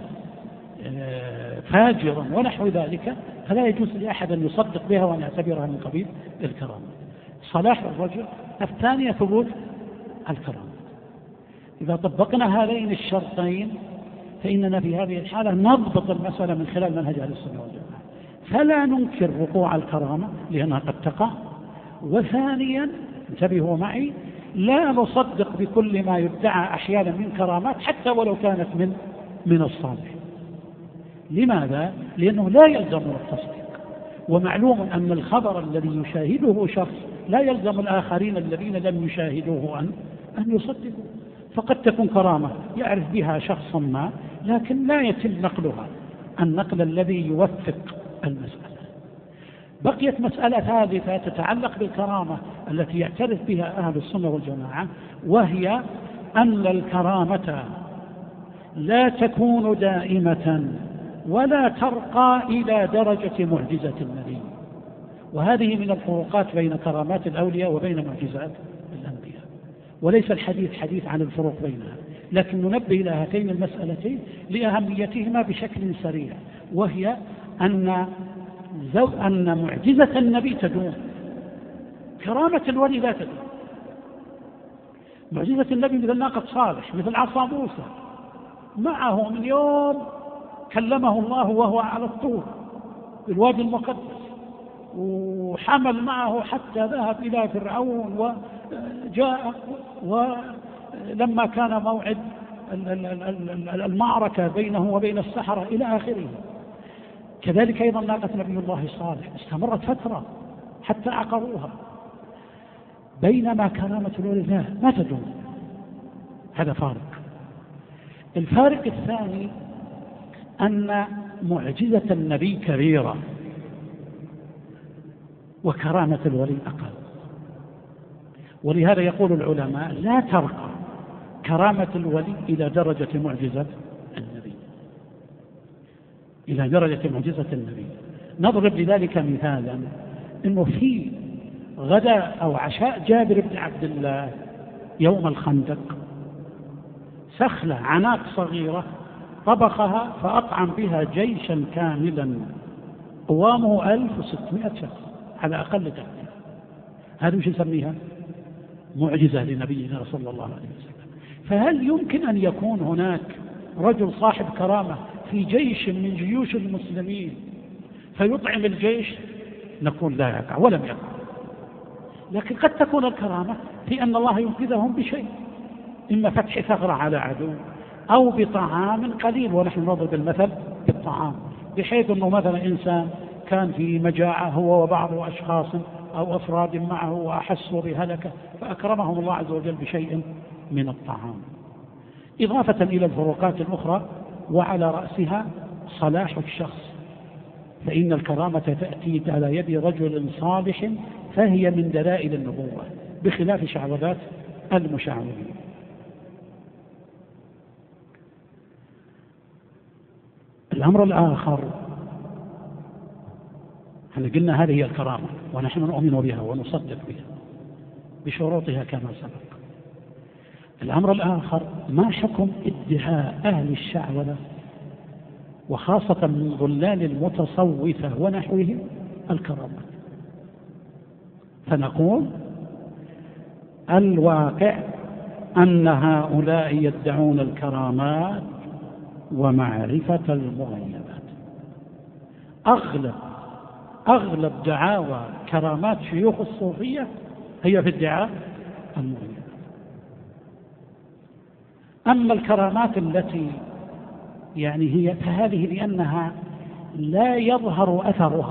فاجرا ونحو ذلك فلا يجوز لأحد أن يصدق بها وأن يعتبرها من قبيل الكرامة. صلاح الرجل. الثانية ثبوت الكرامة. إذا طبقنا هذين الشرطين فإننا في هذه الحالة نضبط المسألة من خلال منهج أهل السنة والجماعة، فلا ننكر وقوع الكرامة لأنها قد تقع. وثانيا انتبهوا معي، لا نصدق بكل ما يدعى أحيانا من كرامات حتى ولو كانت من الصالح. لماذا؟ لأنه لا يلزم التصديق، ومعلوم أن الخبر الذي يشاهده شخص لا يلزم الآخرين الذين لم يشاهدوه أن يصدقوا. فقد تكون كرامة يعرف بها شخص ما لكن لا يتم نقلها النقل الذي يوثق المسألة. بقيت مسألة ثالثة تتعلق بالكرامة التي يعترف بها أهل السنة والجماعة، وهي أن الكرامة لا تكون دائمة ولا ترقى إلى درجة معجزة النبي. وهذه من الفروقات بين كرامات الأولياء وبين معجزات الأنبياء، وليس الحديث حديث عن الفروق بينها، لكن ننبه إلى هاتين المسألتين لأهميتهما بشكل سريع، وهي أن معجزة النبي تدوم، كرامة الولي لا تدوم. معجزة النبي مثل ناقة صالح، مثل عصا موسى، معه من يوم كلمه الله وهو على الطور بالوادي المقدس، وحمل معه حتى ذهب إلى فرعون وجاء، ولما كان موعد المعركة بينه وبين السحرة إلى آخره. كذلك أيضا ناقة نبي الله صالح استمرت فترة حتى عقروها، بينما كرامة الولي ما تدوم. هذا فارق. الفارق الثاني أن معجزة النبي كبيرة وكرامة الولي أقل، ولهذا يقول العلماء لا ترقى كرامة الولي إلى درجة معجزة النبي، إلى درجة معجزة النبي. نضرب لذلك مثالا، إنه في غداء أو عشاء جابر بن عبد الله يوم الخندق سخلة عناق صغيرة طبخها فأطعم بها جيشا كاملا قوامه 1600 شخص على أقل تقدير. هذا وش يسميها؟ معجزة لنبينا صلى الله عليه وسلم. فهل يمكن أن يكون هناك رجل صاحب كرامة في جيش من جيوش المسلمين فيطعم الجيش؟ نقول لا يقع ولم يقع. لكن قد تكون الكرامة في أن الله ينقذهم بشيء، إما فتح ثغرة على عدو أو بطعام قليل، ونحن نضرب المثل بالطعام، بحيث أنه مثلا إنسان كان في مجاعة هو وبعض أشخاص أو أفراد معه وأحسوا بهلكة فأكرمهم الله عز وجل بشيء من الطعام. إضافة إلى الفروقات الأخرى، وعلى رأسها صلاح الشخص، فإن الكرامة تأتي على يد رجل صالح فهي من دلائل النبوة بخلاف شعوذات المشعوذين. الأمر الآخر، احنا قلنا هذه هي الكرامة ونحن نؤمن بها ونصدق بها بشروطها كما سبق. الأمر الآخر، ما حكم ادعاء أهل الشعوذة وخاصة من ضلال المتصوفة ونحوهم الكرامات؟ فنقول الواقع أن هؤلاء يدعون الكرامات ومعرفة المغيبات. أغلب دعاوى كرامات شيوخ الصوفية هي في ادعاء المغيبات. أما الكرامات التي هي فهذه لأنها لا يظهر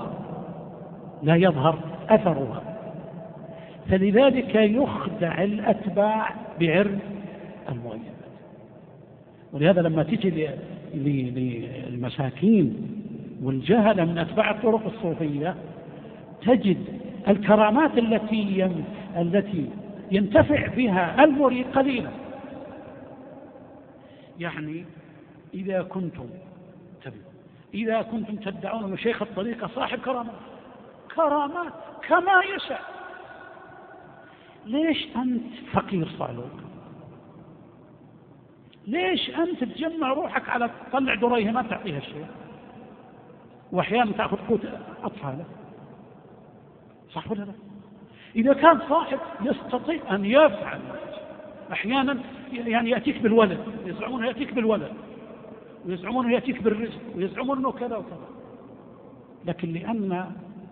أثرها، فلذلك يخدع الأتباع بعرض المغيبات. ولهذا لما تجي للمساكين والجهل من أتباع الطرق الصوفية تجد الكرامات التي ينتفع بها المريد قليلا. إذا كنتم تدعون أن شيخ الطريقة صاحب كرامات كما يشاء، ليش أنت فقير صعلوك ليش أنت تجمع روحك على تطلع دريهمات تعطيها الشيء، وأحيانا تأخذ قوت أطفالك؟ صح ولا لا؟ إذا كان صاحب يستطيع أن يفعل، أحيانا يعني يأتيك بالولد، يزعمون يأتيك بالولد، ويزعمون يأتيك بالرزق، ويزعمون أنه كذا وكذا، لكن لأن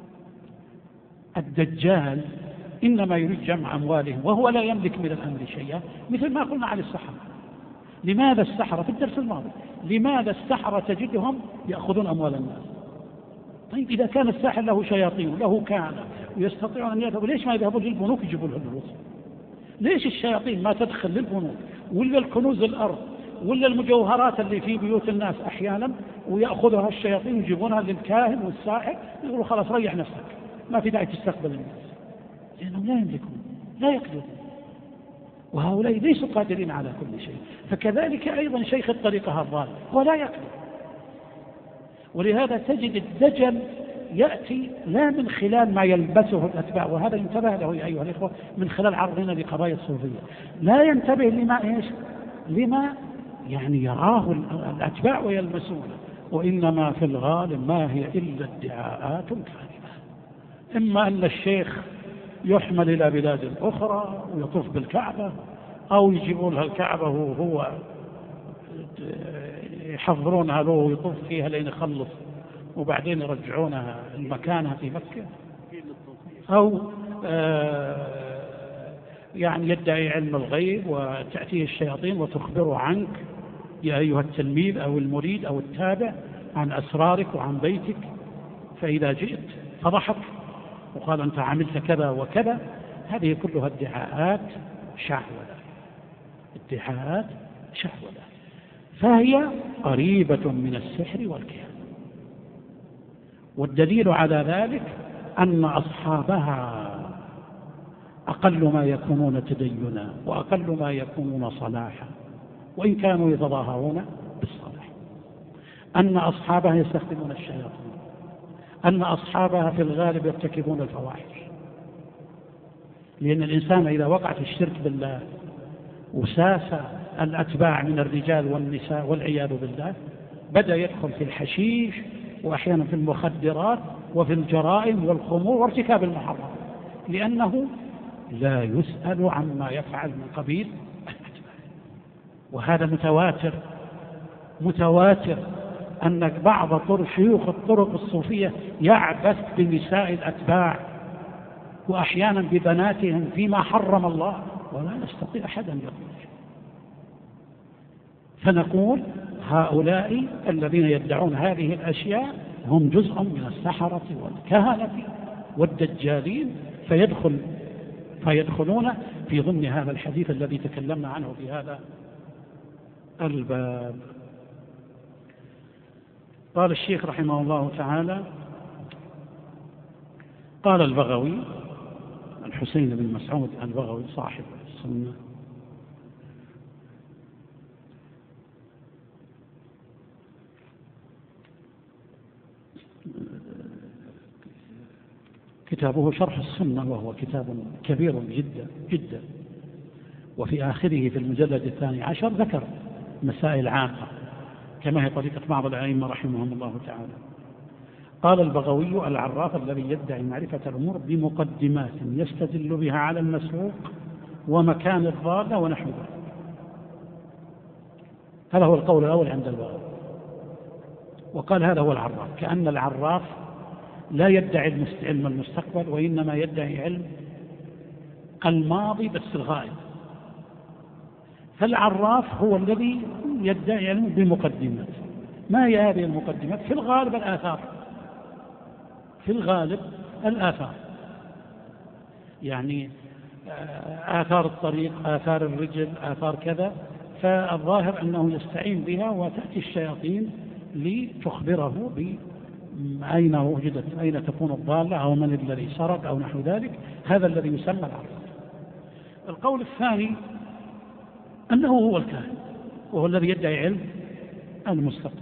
الدجال إنما يريد جمع أموالهم وهو لا يملك من الأمر شيئا، مثل ما قلنا عن السحرة. لماذا السحرة في الدرس الماضي؟ لماذا السحرة تجدهم يأخذون أموال الناس؟ طيب إذا كان الساحر له شياطين له كهنة ويستطيعون أن يذهبوا، ليش ما يذهبون للبنوك يجيبوا لهم الفلوس؟ ليش الشياطين ما تدخل للبنوك ولا الكنوز الأرض ولا المجوهرات اللي في بيوت الناس أحيانا ويأخذها الشياطين ويجيبونها للكاهن والساحر، يقولوا خلاص ريح نفسك ما في داعي تستقبل الناس، لأنهم لا يملكون لا يقدرون، وهؤلاء ليسوا قادرين على كل شيء. فكذلك أيضا شيخ الطريقة الضال هو لا يقدر، ولهذا تجد الدجل يأتي لا من خلال ما يلبسه الأتباع، وهذا ينتبه له يا أيها الإخوة من خلال عرضنا لقضايا الصوفية، لا ينتبه لما يعني يراه الأتباع ويلمسونه، وإنما في الغالب ما هي إلا ادعاءات كاذبة. إما أن الشيخ يحمل إلى بلاد أخرى ويطوف بالكعبة، أو يجيبون لها الكعبة وهو يحضرونها له ويطوف فيها لين يخلص وبعدين يرجعونها المكانها في مكة، أو يعني يدعي علم الغيب وتأتيه الشياطين وتخبره عنك يا أيها التلميذ أو المريد أو التابع عن أسرارك وعن بيتك، فإذا جئت فضحك وقال أنت عملت كذا وكذا. هذه كلها ادعاءات شعوذة، ادعاءات شعوذة، فهي قريبة من السحر والكهانة. والدليل على ذلك أن أصحابها أقل ما يكونون تدينا وأقل ما يكونون صلاحا، وإن كانوا يتظاهرون بالصلاح. أن أصحابها يستخدمون الشياطين، أن أصحابها في الغالب يرتكبون الفواحش، لأن الإنسان إذا وقع في الشرك بالله وساس الأتباع من الرجال والنساء والعياذ بالله، بدأ يدخل في الحشيش وأحيانا في المخدرات وفي الجرائم والخمور وارتكاب المحرمات، لأنه لا يسأل عما يفعل من قبيل الأتباع. وهذا متواتر أن بعض شيوخ الطرق الصوفية يعبث بنساء الأتباع وأحيانا ببناتهم فيما حرم الله، ولا نستطيع أحدا يقول. فنقول هؤلاء الذين يدعون هذه الأشياء هم جزء من السحرة والكهنة والدجالين، فيدخلون في ضمن هذا الحديث الذي تكلمنا عنه في هذا الباب. قال الشيخ رحمه الله تعالى: قال البغوي الحسين بن مسعود البغوي صاحب السنة: كتابه شرح السنة، وهو كتاب كبير جدا جدا، وفي آخره في المجلد 12 ذكر مسائل عامة كما هي طريقة بعض الأئمة رحمهم الله تعالى. قال البغوي: العراف الذي يدعي معرفة الأمور بمقدمات يستدل بها على المسروق ومكان الضالة ونحو ذلك. هذا هو القول الأول عند البغوي. وقال هذا هو العراف، كأن العراف لا يدعي علم المستقبل، وإنما يدعي علم الماضي بس الغائب. فالعراف هو الذي يدعي علم بمقدمات. ما هي هذه المقدمات؟ في الغالب الآثار، في الغالب الآثار، يعني آثار الطريق، آثار الرجل، آثار كذا. فالظاهر أنه يستعين بها وتأتي الشياطين لتخبره أين وجدت، أين تكون الضالة، أو من الذي سرق أو نحو ذلك. هذا الذي يسمى العراف. القول الثاني أنه هو الكاهن، وهو الذي يدعي علم المستقبل.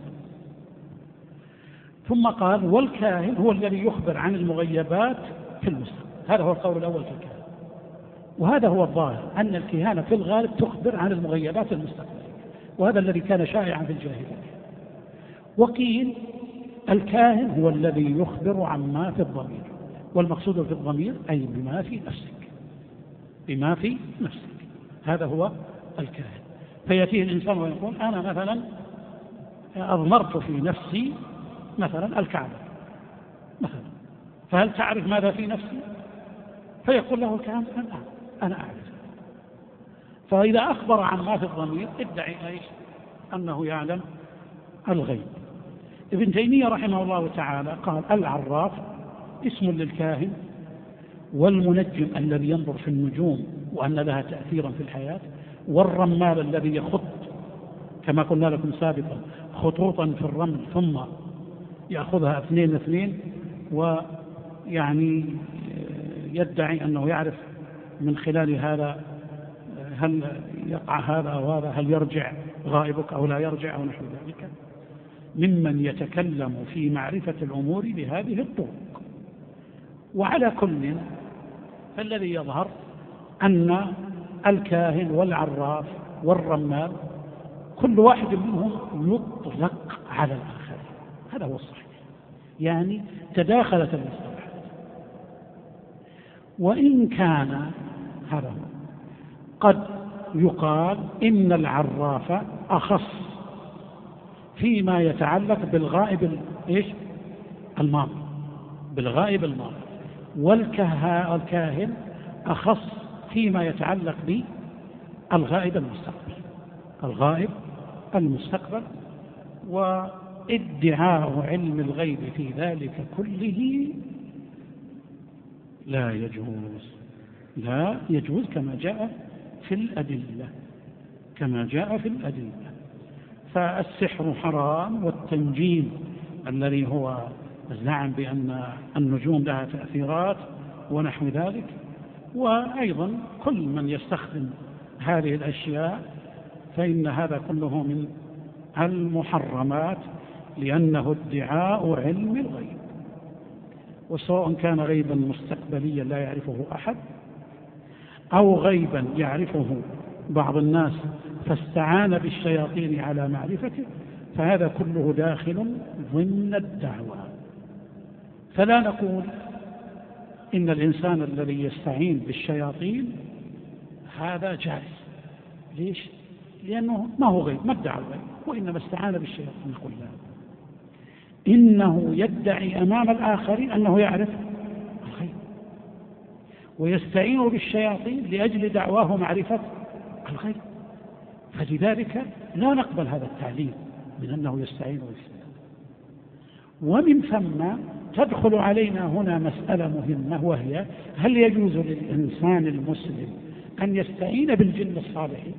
ثم قال: والكاهن هو الذي يخبر عن المغيبات في المستقبل. هذا هو القول الأول في الكاهن، وهذا هو الظاهر أن الكهانة في الغالب تخبر عن المغيبات المستقبلية. وهذا الذي كان شائعا في الجاهلية. وقيل الكاهن هو الذي يخبر عما في الضمير، والمقصود في الضمير أي بما في نفسك، بما في نفسك، هذا هو الكاهن. فيأتيه الإنسان ويقول أنا مثلا أضمرت في نفسي مثلا الكعبة مثلا، فهل تعرف ماذا في نفسي؟ فيقول له الكاهن أنا أعرف. فإذا أخبر عن ما في الضمير ادعي إيش؟ أنه يعلم الغيب. ابن تيمية رحمه الله تعالى قال العراف اسم للكاهن، والمنجم الذي ينظر في النجوم وأن لها تأثيرا في الحياة، والرمال الذي يخط كما قلنا لكم سابقا خطوطا في الرمل ثم يأخذها 2 ويعني يدعي أنه يعرف من خلال هذا هل يقع هذا أو هذا، هل يرجع غائبك أو لا يرجع أو نحو ذلك، ممن يتكلم في معرفة الأمور بهذه الطرق. وعلى كل فالذي يظهر أن الكاهن والعراف والرمال كل واحد منهم يطلق على الآخر، هذا هو الصحيح، يعني تداخلت المصطلحات. وإن كان هذا قد يقال إن العراف أخص فيما يتعلق بالغائب الماضي، بالغائب الماضي، والكاهن أخص فيما يتعلق بالغائب المستقبل، الغائب المستقبل. وادعاء علم الغيب في ذلك كله لا يجوز، لا يجوز كما جاء في الأدلة، كما جاء في الأدلة. فالسحر حرام، والتنجيم الذي هو الزعم بأن النجوم لها تأثيرات ونحو ذلك، وأيضا كل من يستخدم هذه الأشياء فإن هذا كله من المحرمات، لأنه ادعاء علم الغيب، وسواء كان غيبا مستقبليا لا يعرفه أحد، أو غيبا يعرفه بعض الناس فاستعان بالشياطين على معرفته، فهذا كله داخل ضمن الدعوة. فلا نقول إن الإنسان الذي يستعين بالشياطين هذا جائز. ليش؟ لأنه ما هو غيب، ما ادعى الغيب، وإنما استعان بالشياطين. نقول لا، إنه يدعي أمام الآخرين أنه يعرف الغيب، ويستعين بالشياطين لأجل دعواه معرفة الغيب، فلذلك لا نقبل هذا التعليل من أنه يستعين بالشياطين. ومن ثم تدخل علينا هنا مسألة مهمة، وهي هل يجوز للإنسان المسلم أن يستعين بالجن الصالحين؟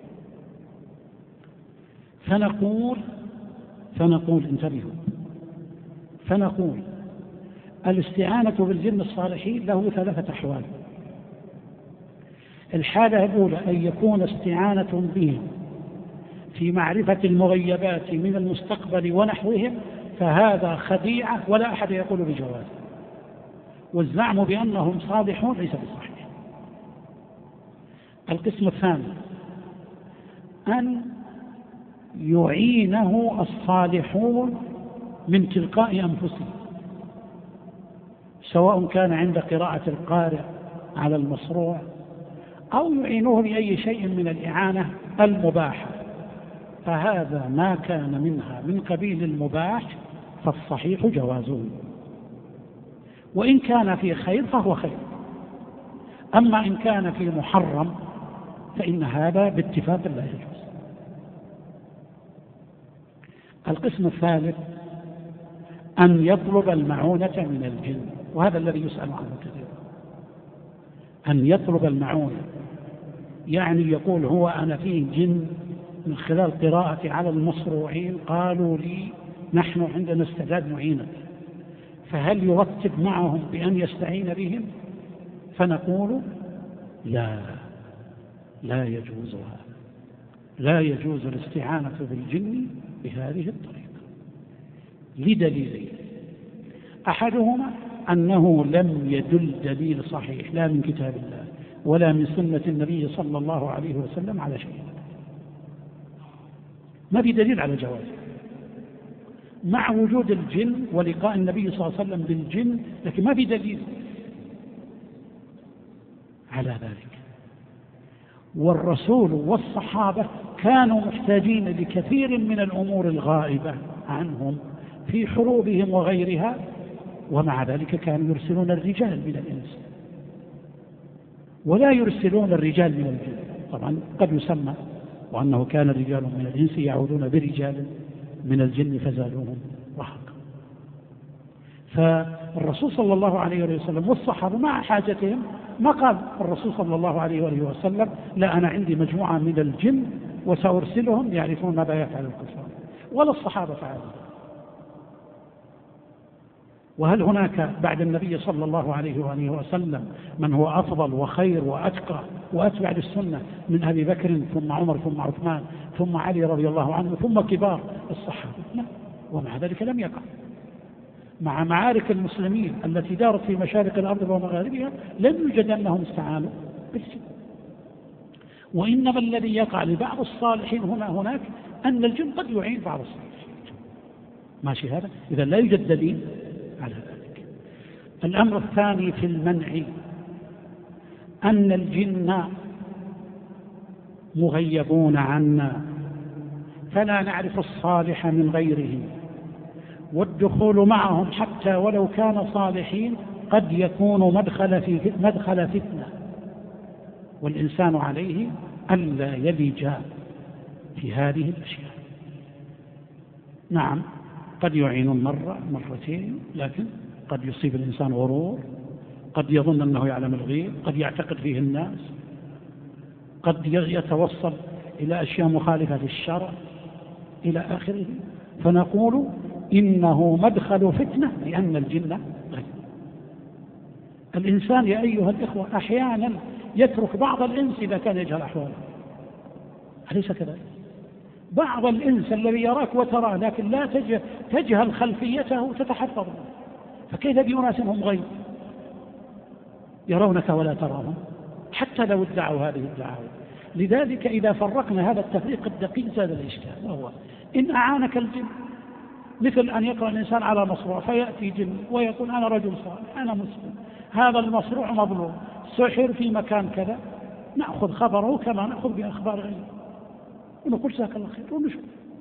فنقول انتبهوا، فنقول الاستعانة بالجن الصالحين له 3 أحوال. الحالة الأولى أن يكون استعانة بهم في معرفة المغيبات من المستقبل ونحوهم، فهذا خديعة ولا أحد يقول بجواز، والزعم بأنهم صالحون ليس بصحيح. القسم الثاني أن يعينه الصالحون من تلقاء أنفسهم، سواء كان عند قراءة القارئ على المصروع، أو يعينه بأي شيء من الإعانة المباحة، فهذا ما كان منها من قبيل المباح فالصحيح جوازه، وإن كان في خير فهو خير. أما إن كان في محرم فإن هذا باتفاق لا يجوز. القسم الثالث أن يطلب المعونة من الجن، وهذا الذي يسأل عنه كثيرا، أن يطلب المعونة، يعني يقول هو أنا فيه جن من خلال قراءتي على المصروعين قالوا لي نحن عندنا استعداد نعينك، فهل يرتب معهم بأن يستعين بهم؟ فنقول لا يجوز هذا، لا يجوز الاستعانة بالجن بهذه الطريقة لدليلين: أحدهما أنه لم يدل دليل صحيح لا من كتاب الله ولا من سنة النبي صلى الله عليه وسلم على شيء، ما في دليل على جوازه مع وجود الجن ولقاء النبي صلى الله عليه وسلم بالجن، لكن ما في دليل على ذلك. والرسول والصحابة كانوا محتاجين لكثير من الأمور الغائبة عنهم في حروبهم وغيرها، ومع ذلك كانوا يرسلون الرجال من الإنس ولا يرسلون الرجال من الجن. طبعا قد يسمى وأنه كان رجال من الإنس يعودون برجال من الجن فزادوهم رهقا. فالرسول صلى الله عليه وسلم والصحابة مع حاجتهم ما قال الرسول صلى الله عليه وسلم لا أنا عندي مجموعة من الجن وسأرسلهم يعرفون ماذا يفعل الكفار، ولا الصحابة فعلوا. وهل هناك بعد النبي صلى الله عليه وسلم من هو أفضل وخير وأتقى وأتبع للسنة من أبي بكر ثم عمر ثم عثمان ثم علي رضي الله عنه ثم كبار الصحابة؟ لا. ومع ذلك لم يقع. مع معارك المسلمين التي دارت في مشارق الأرض ومغاربها لم يوجد أنهم استعانوا بالجن. وإنما الذي يقع لبعض الصالحين هناك أن الجن قد يعين بعض الصالحين. ماشي هذا؟ إذا لا يوجد دليل على ذلك. الأمر الثاني في المنع أن الجن مغيبون عنا فلا نعرف الصالح من غيره، والدخول معهم حتى ولو كان صالحين قد يكون مدخل فتنة، والإنسان عليه ألا يلج في هذه الأشياء. نعم قد يعين مرة مرتين، لكن قد يصيب الإنسان غرور، قد يظن أنه يعلم الغيب، قد يعتقد فيه الناس، قد يتوصل إلى أشياء مخالفة للشرع إلى آخره. فنقول إنه مدخل فتنة لأن الجن غيب. الإنسان يا أيها الإخوة أحيانا يترك بعض الإنس إذا كان يجهل أحواله، أليس كذلك؟ بعض الإنس الذي يراك وتراه لكن لا تجهل خلفيته تتحفظ، فكيف بأناس هم غيب يرونك ولا تراهم حتى لو ادعوا هذه الدعاوى؟ لذلك إذا فرقنا هذا التفريق الدقيق زاد الإشكال، وهو إن أعانك الجن مثل أن يقرأ الإنسان على مصروع فيأتي جن ويقول أنا رجل صالح أنا مسلم، هذا المصروع مظلوم سحر في مكان كذا، نأخذ خبره كما نأخذ بأخبار غيره ونقول جزاك الله خير ونشوف.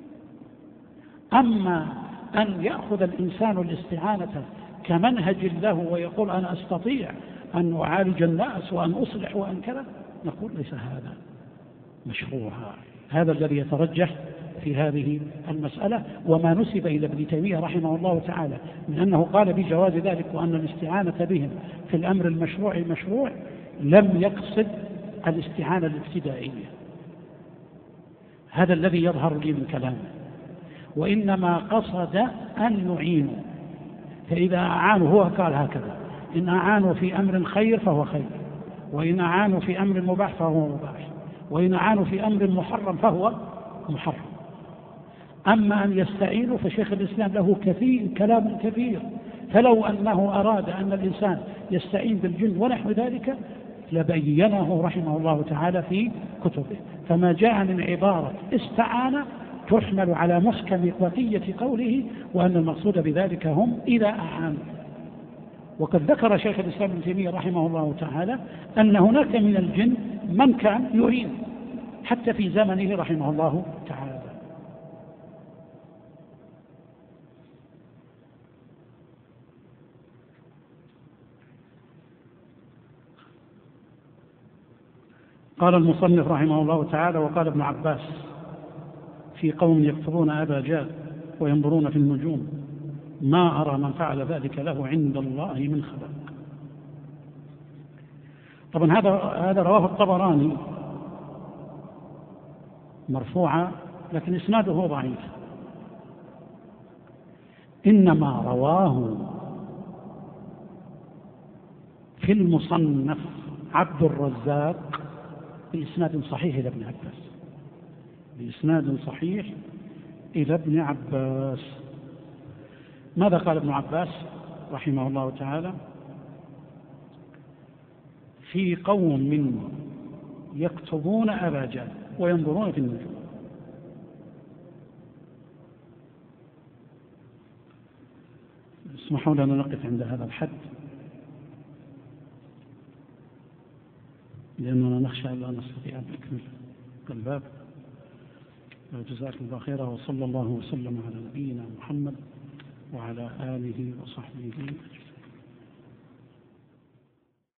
أما أن يأخذ الإنسان الاستعانة كمنهج له ويقول أنا أستطيع أن أعالج الناس وأن أصلح وأن كذا، نقول ليس هذا مشروعا. هذا الذي يترجح في هذه المسألة. وما نسب إلى ابن تيمية رحمه الله تعالى من أنه قال بجواز ذلك وأن الاستعانة بهم في الأمر المشروع لم يقصد الاستعانة الابتدائية، هذا الذي يظهر لي من كلامه، وإنما قصد أن يعينوا. فإذا أعانوا هو قال هكذا: إن أعانوا في أمر خير فهو خير، وإن أعانوا في أمر مباح فهو مباح، وإن أعانوا في أمر محرم فهو محرم. أما أن يستعينوا فشيخ الإسلام له كلام كثير، فلو أنه أراد أن الإنسان يستعين بالجن ونحو ذلك لبينه رحمه الله تعالى في كتبه. فما جاء من عبارة استعان تحمل على محكم بقية قوله، وأن المقصود بذلك هم إذا أعانوا. وقد ذكر شيخ الإسلام ابن تيمية رحمه الله تعالى أن هناك من الجن من كان يعين حتى في زمنه رحمه الله تعالى. قال المصنف رحمه الله تعالى: وقال ابن عباس في قوم يكتبون أبا جهل وينظرون في النجوم ما أرى من فعل ذلك له عند الله من خلق. طبعا هذا رواه الطبراني مرفوعا، لكن إسناده ضعيف. إنما رواه في المصنف عبد الرزاق بإسناد صحيح إلى ابن عباس، بإسناد صحيح إلى ابن عباس. ماذا قال ابن عباس رحمه الله تعالى؟ في قوم من يكتبون أبا جهل وينظرون في النجوم. اسمحوا لنا نقف عند هذا الحد لأننا نخشى أن لا نستطيع أن نكمل الباب. جزاكم الله خيرا، وصلى الله وسلم على نبينا محمد وعلى آله وصحبه أجمعين.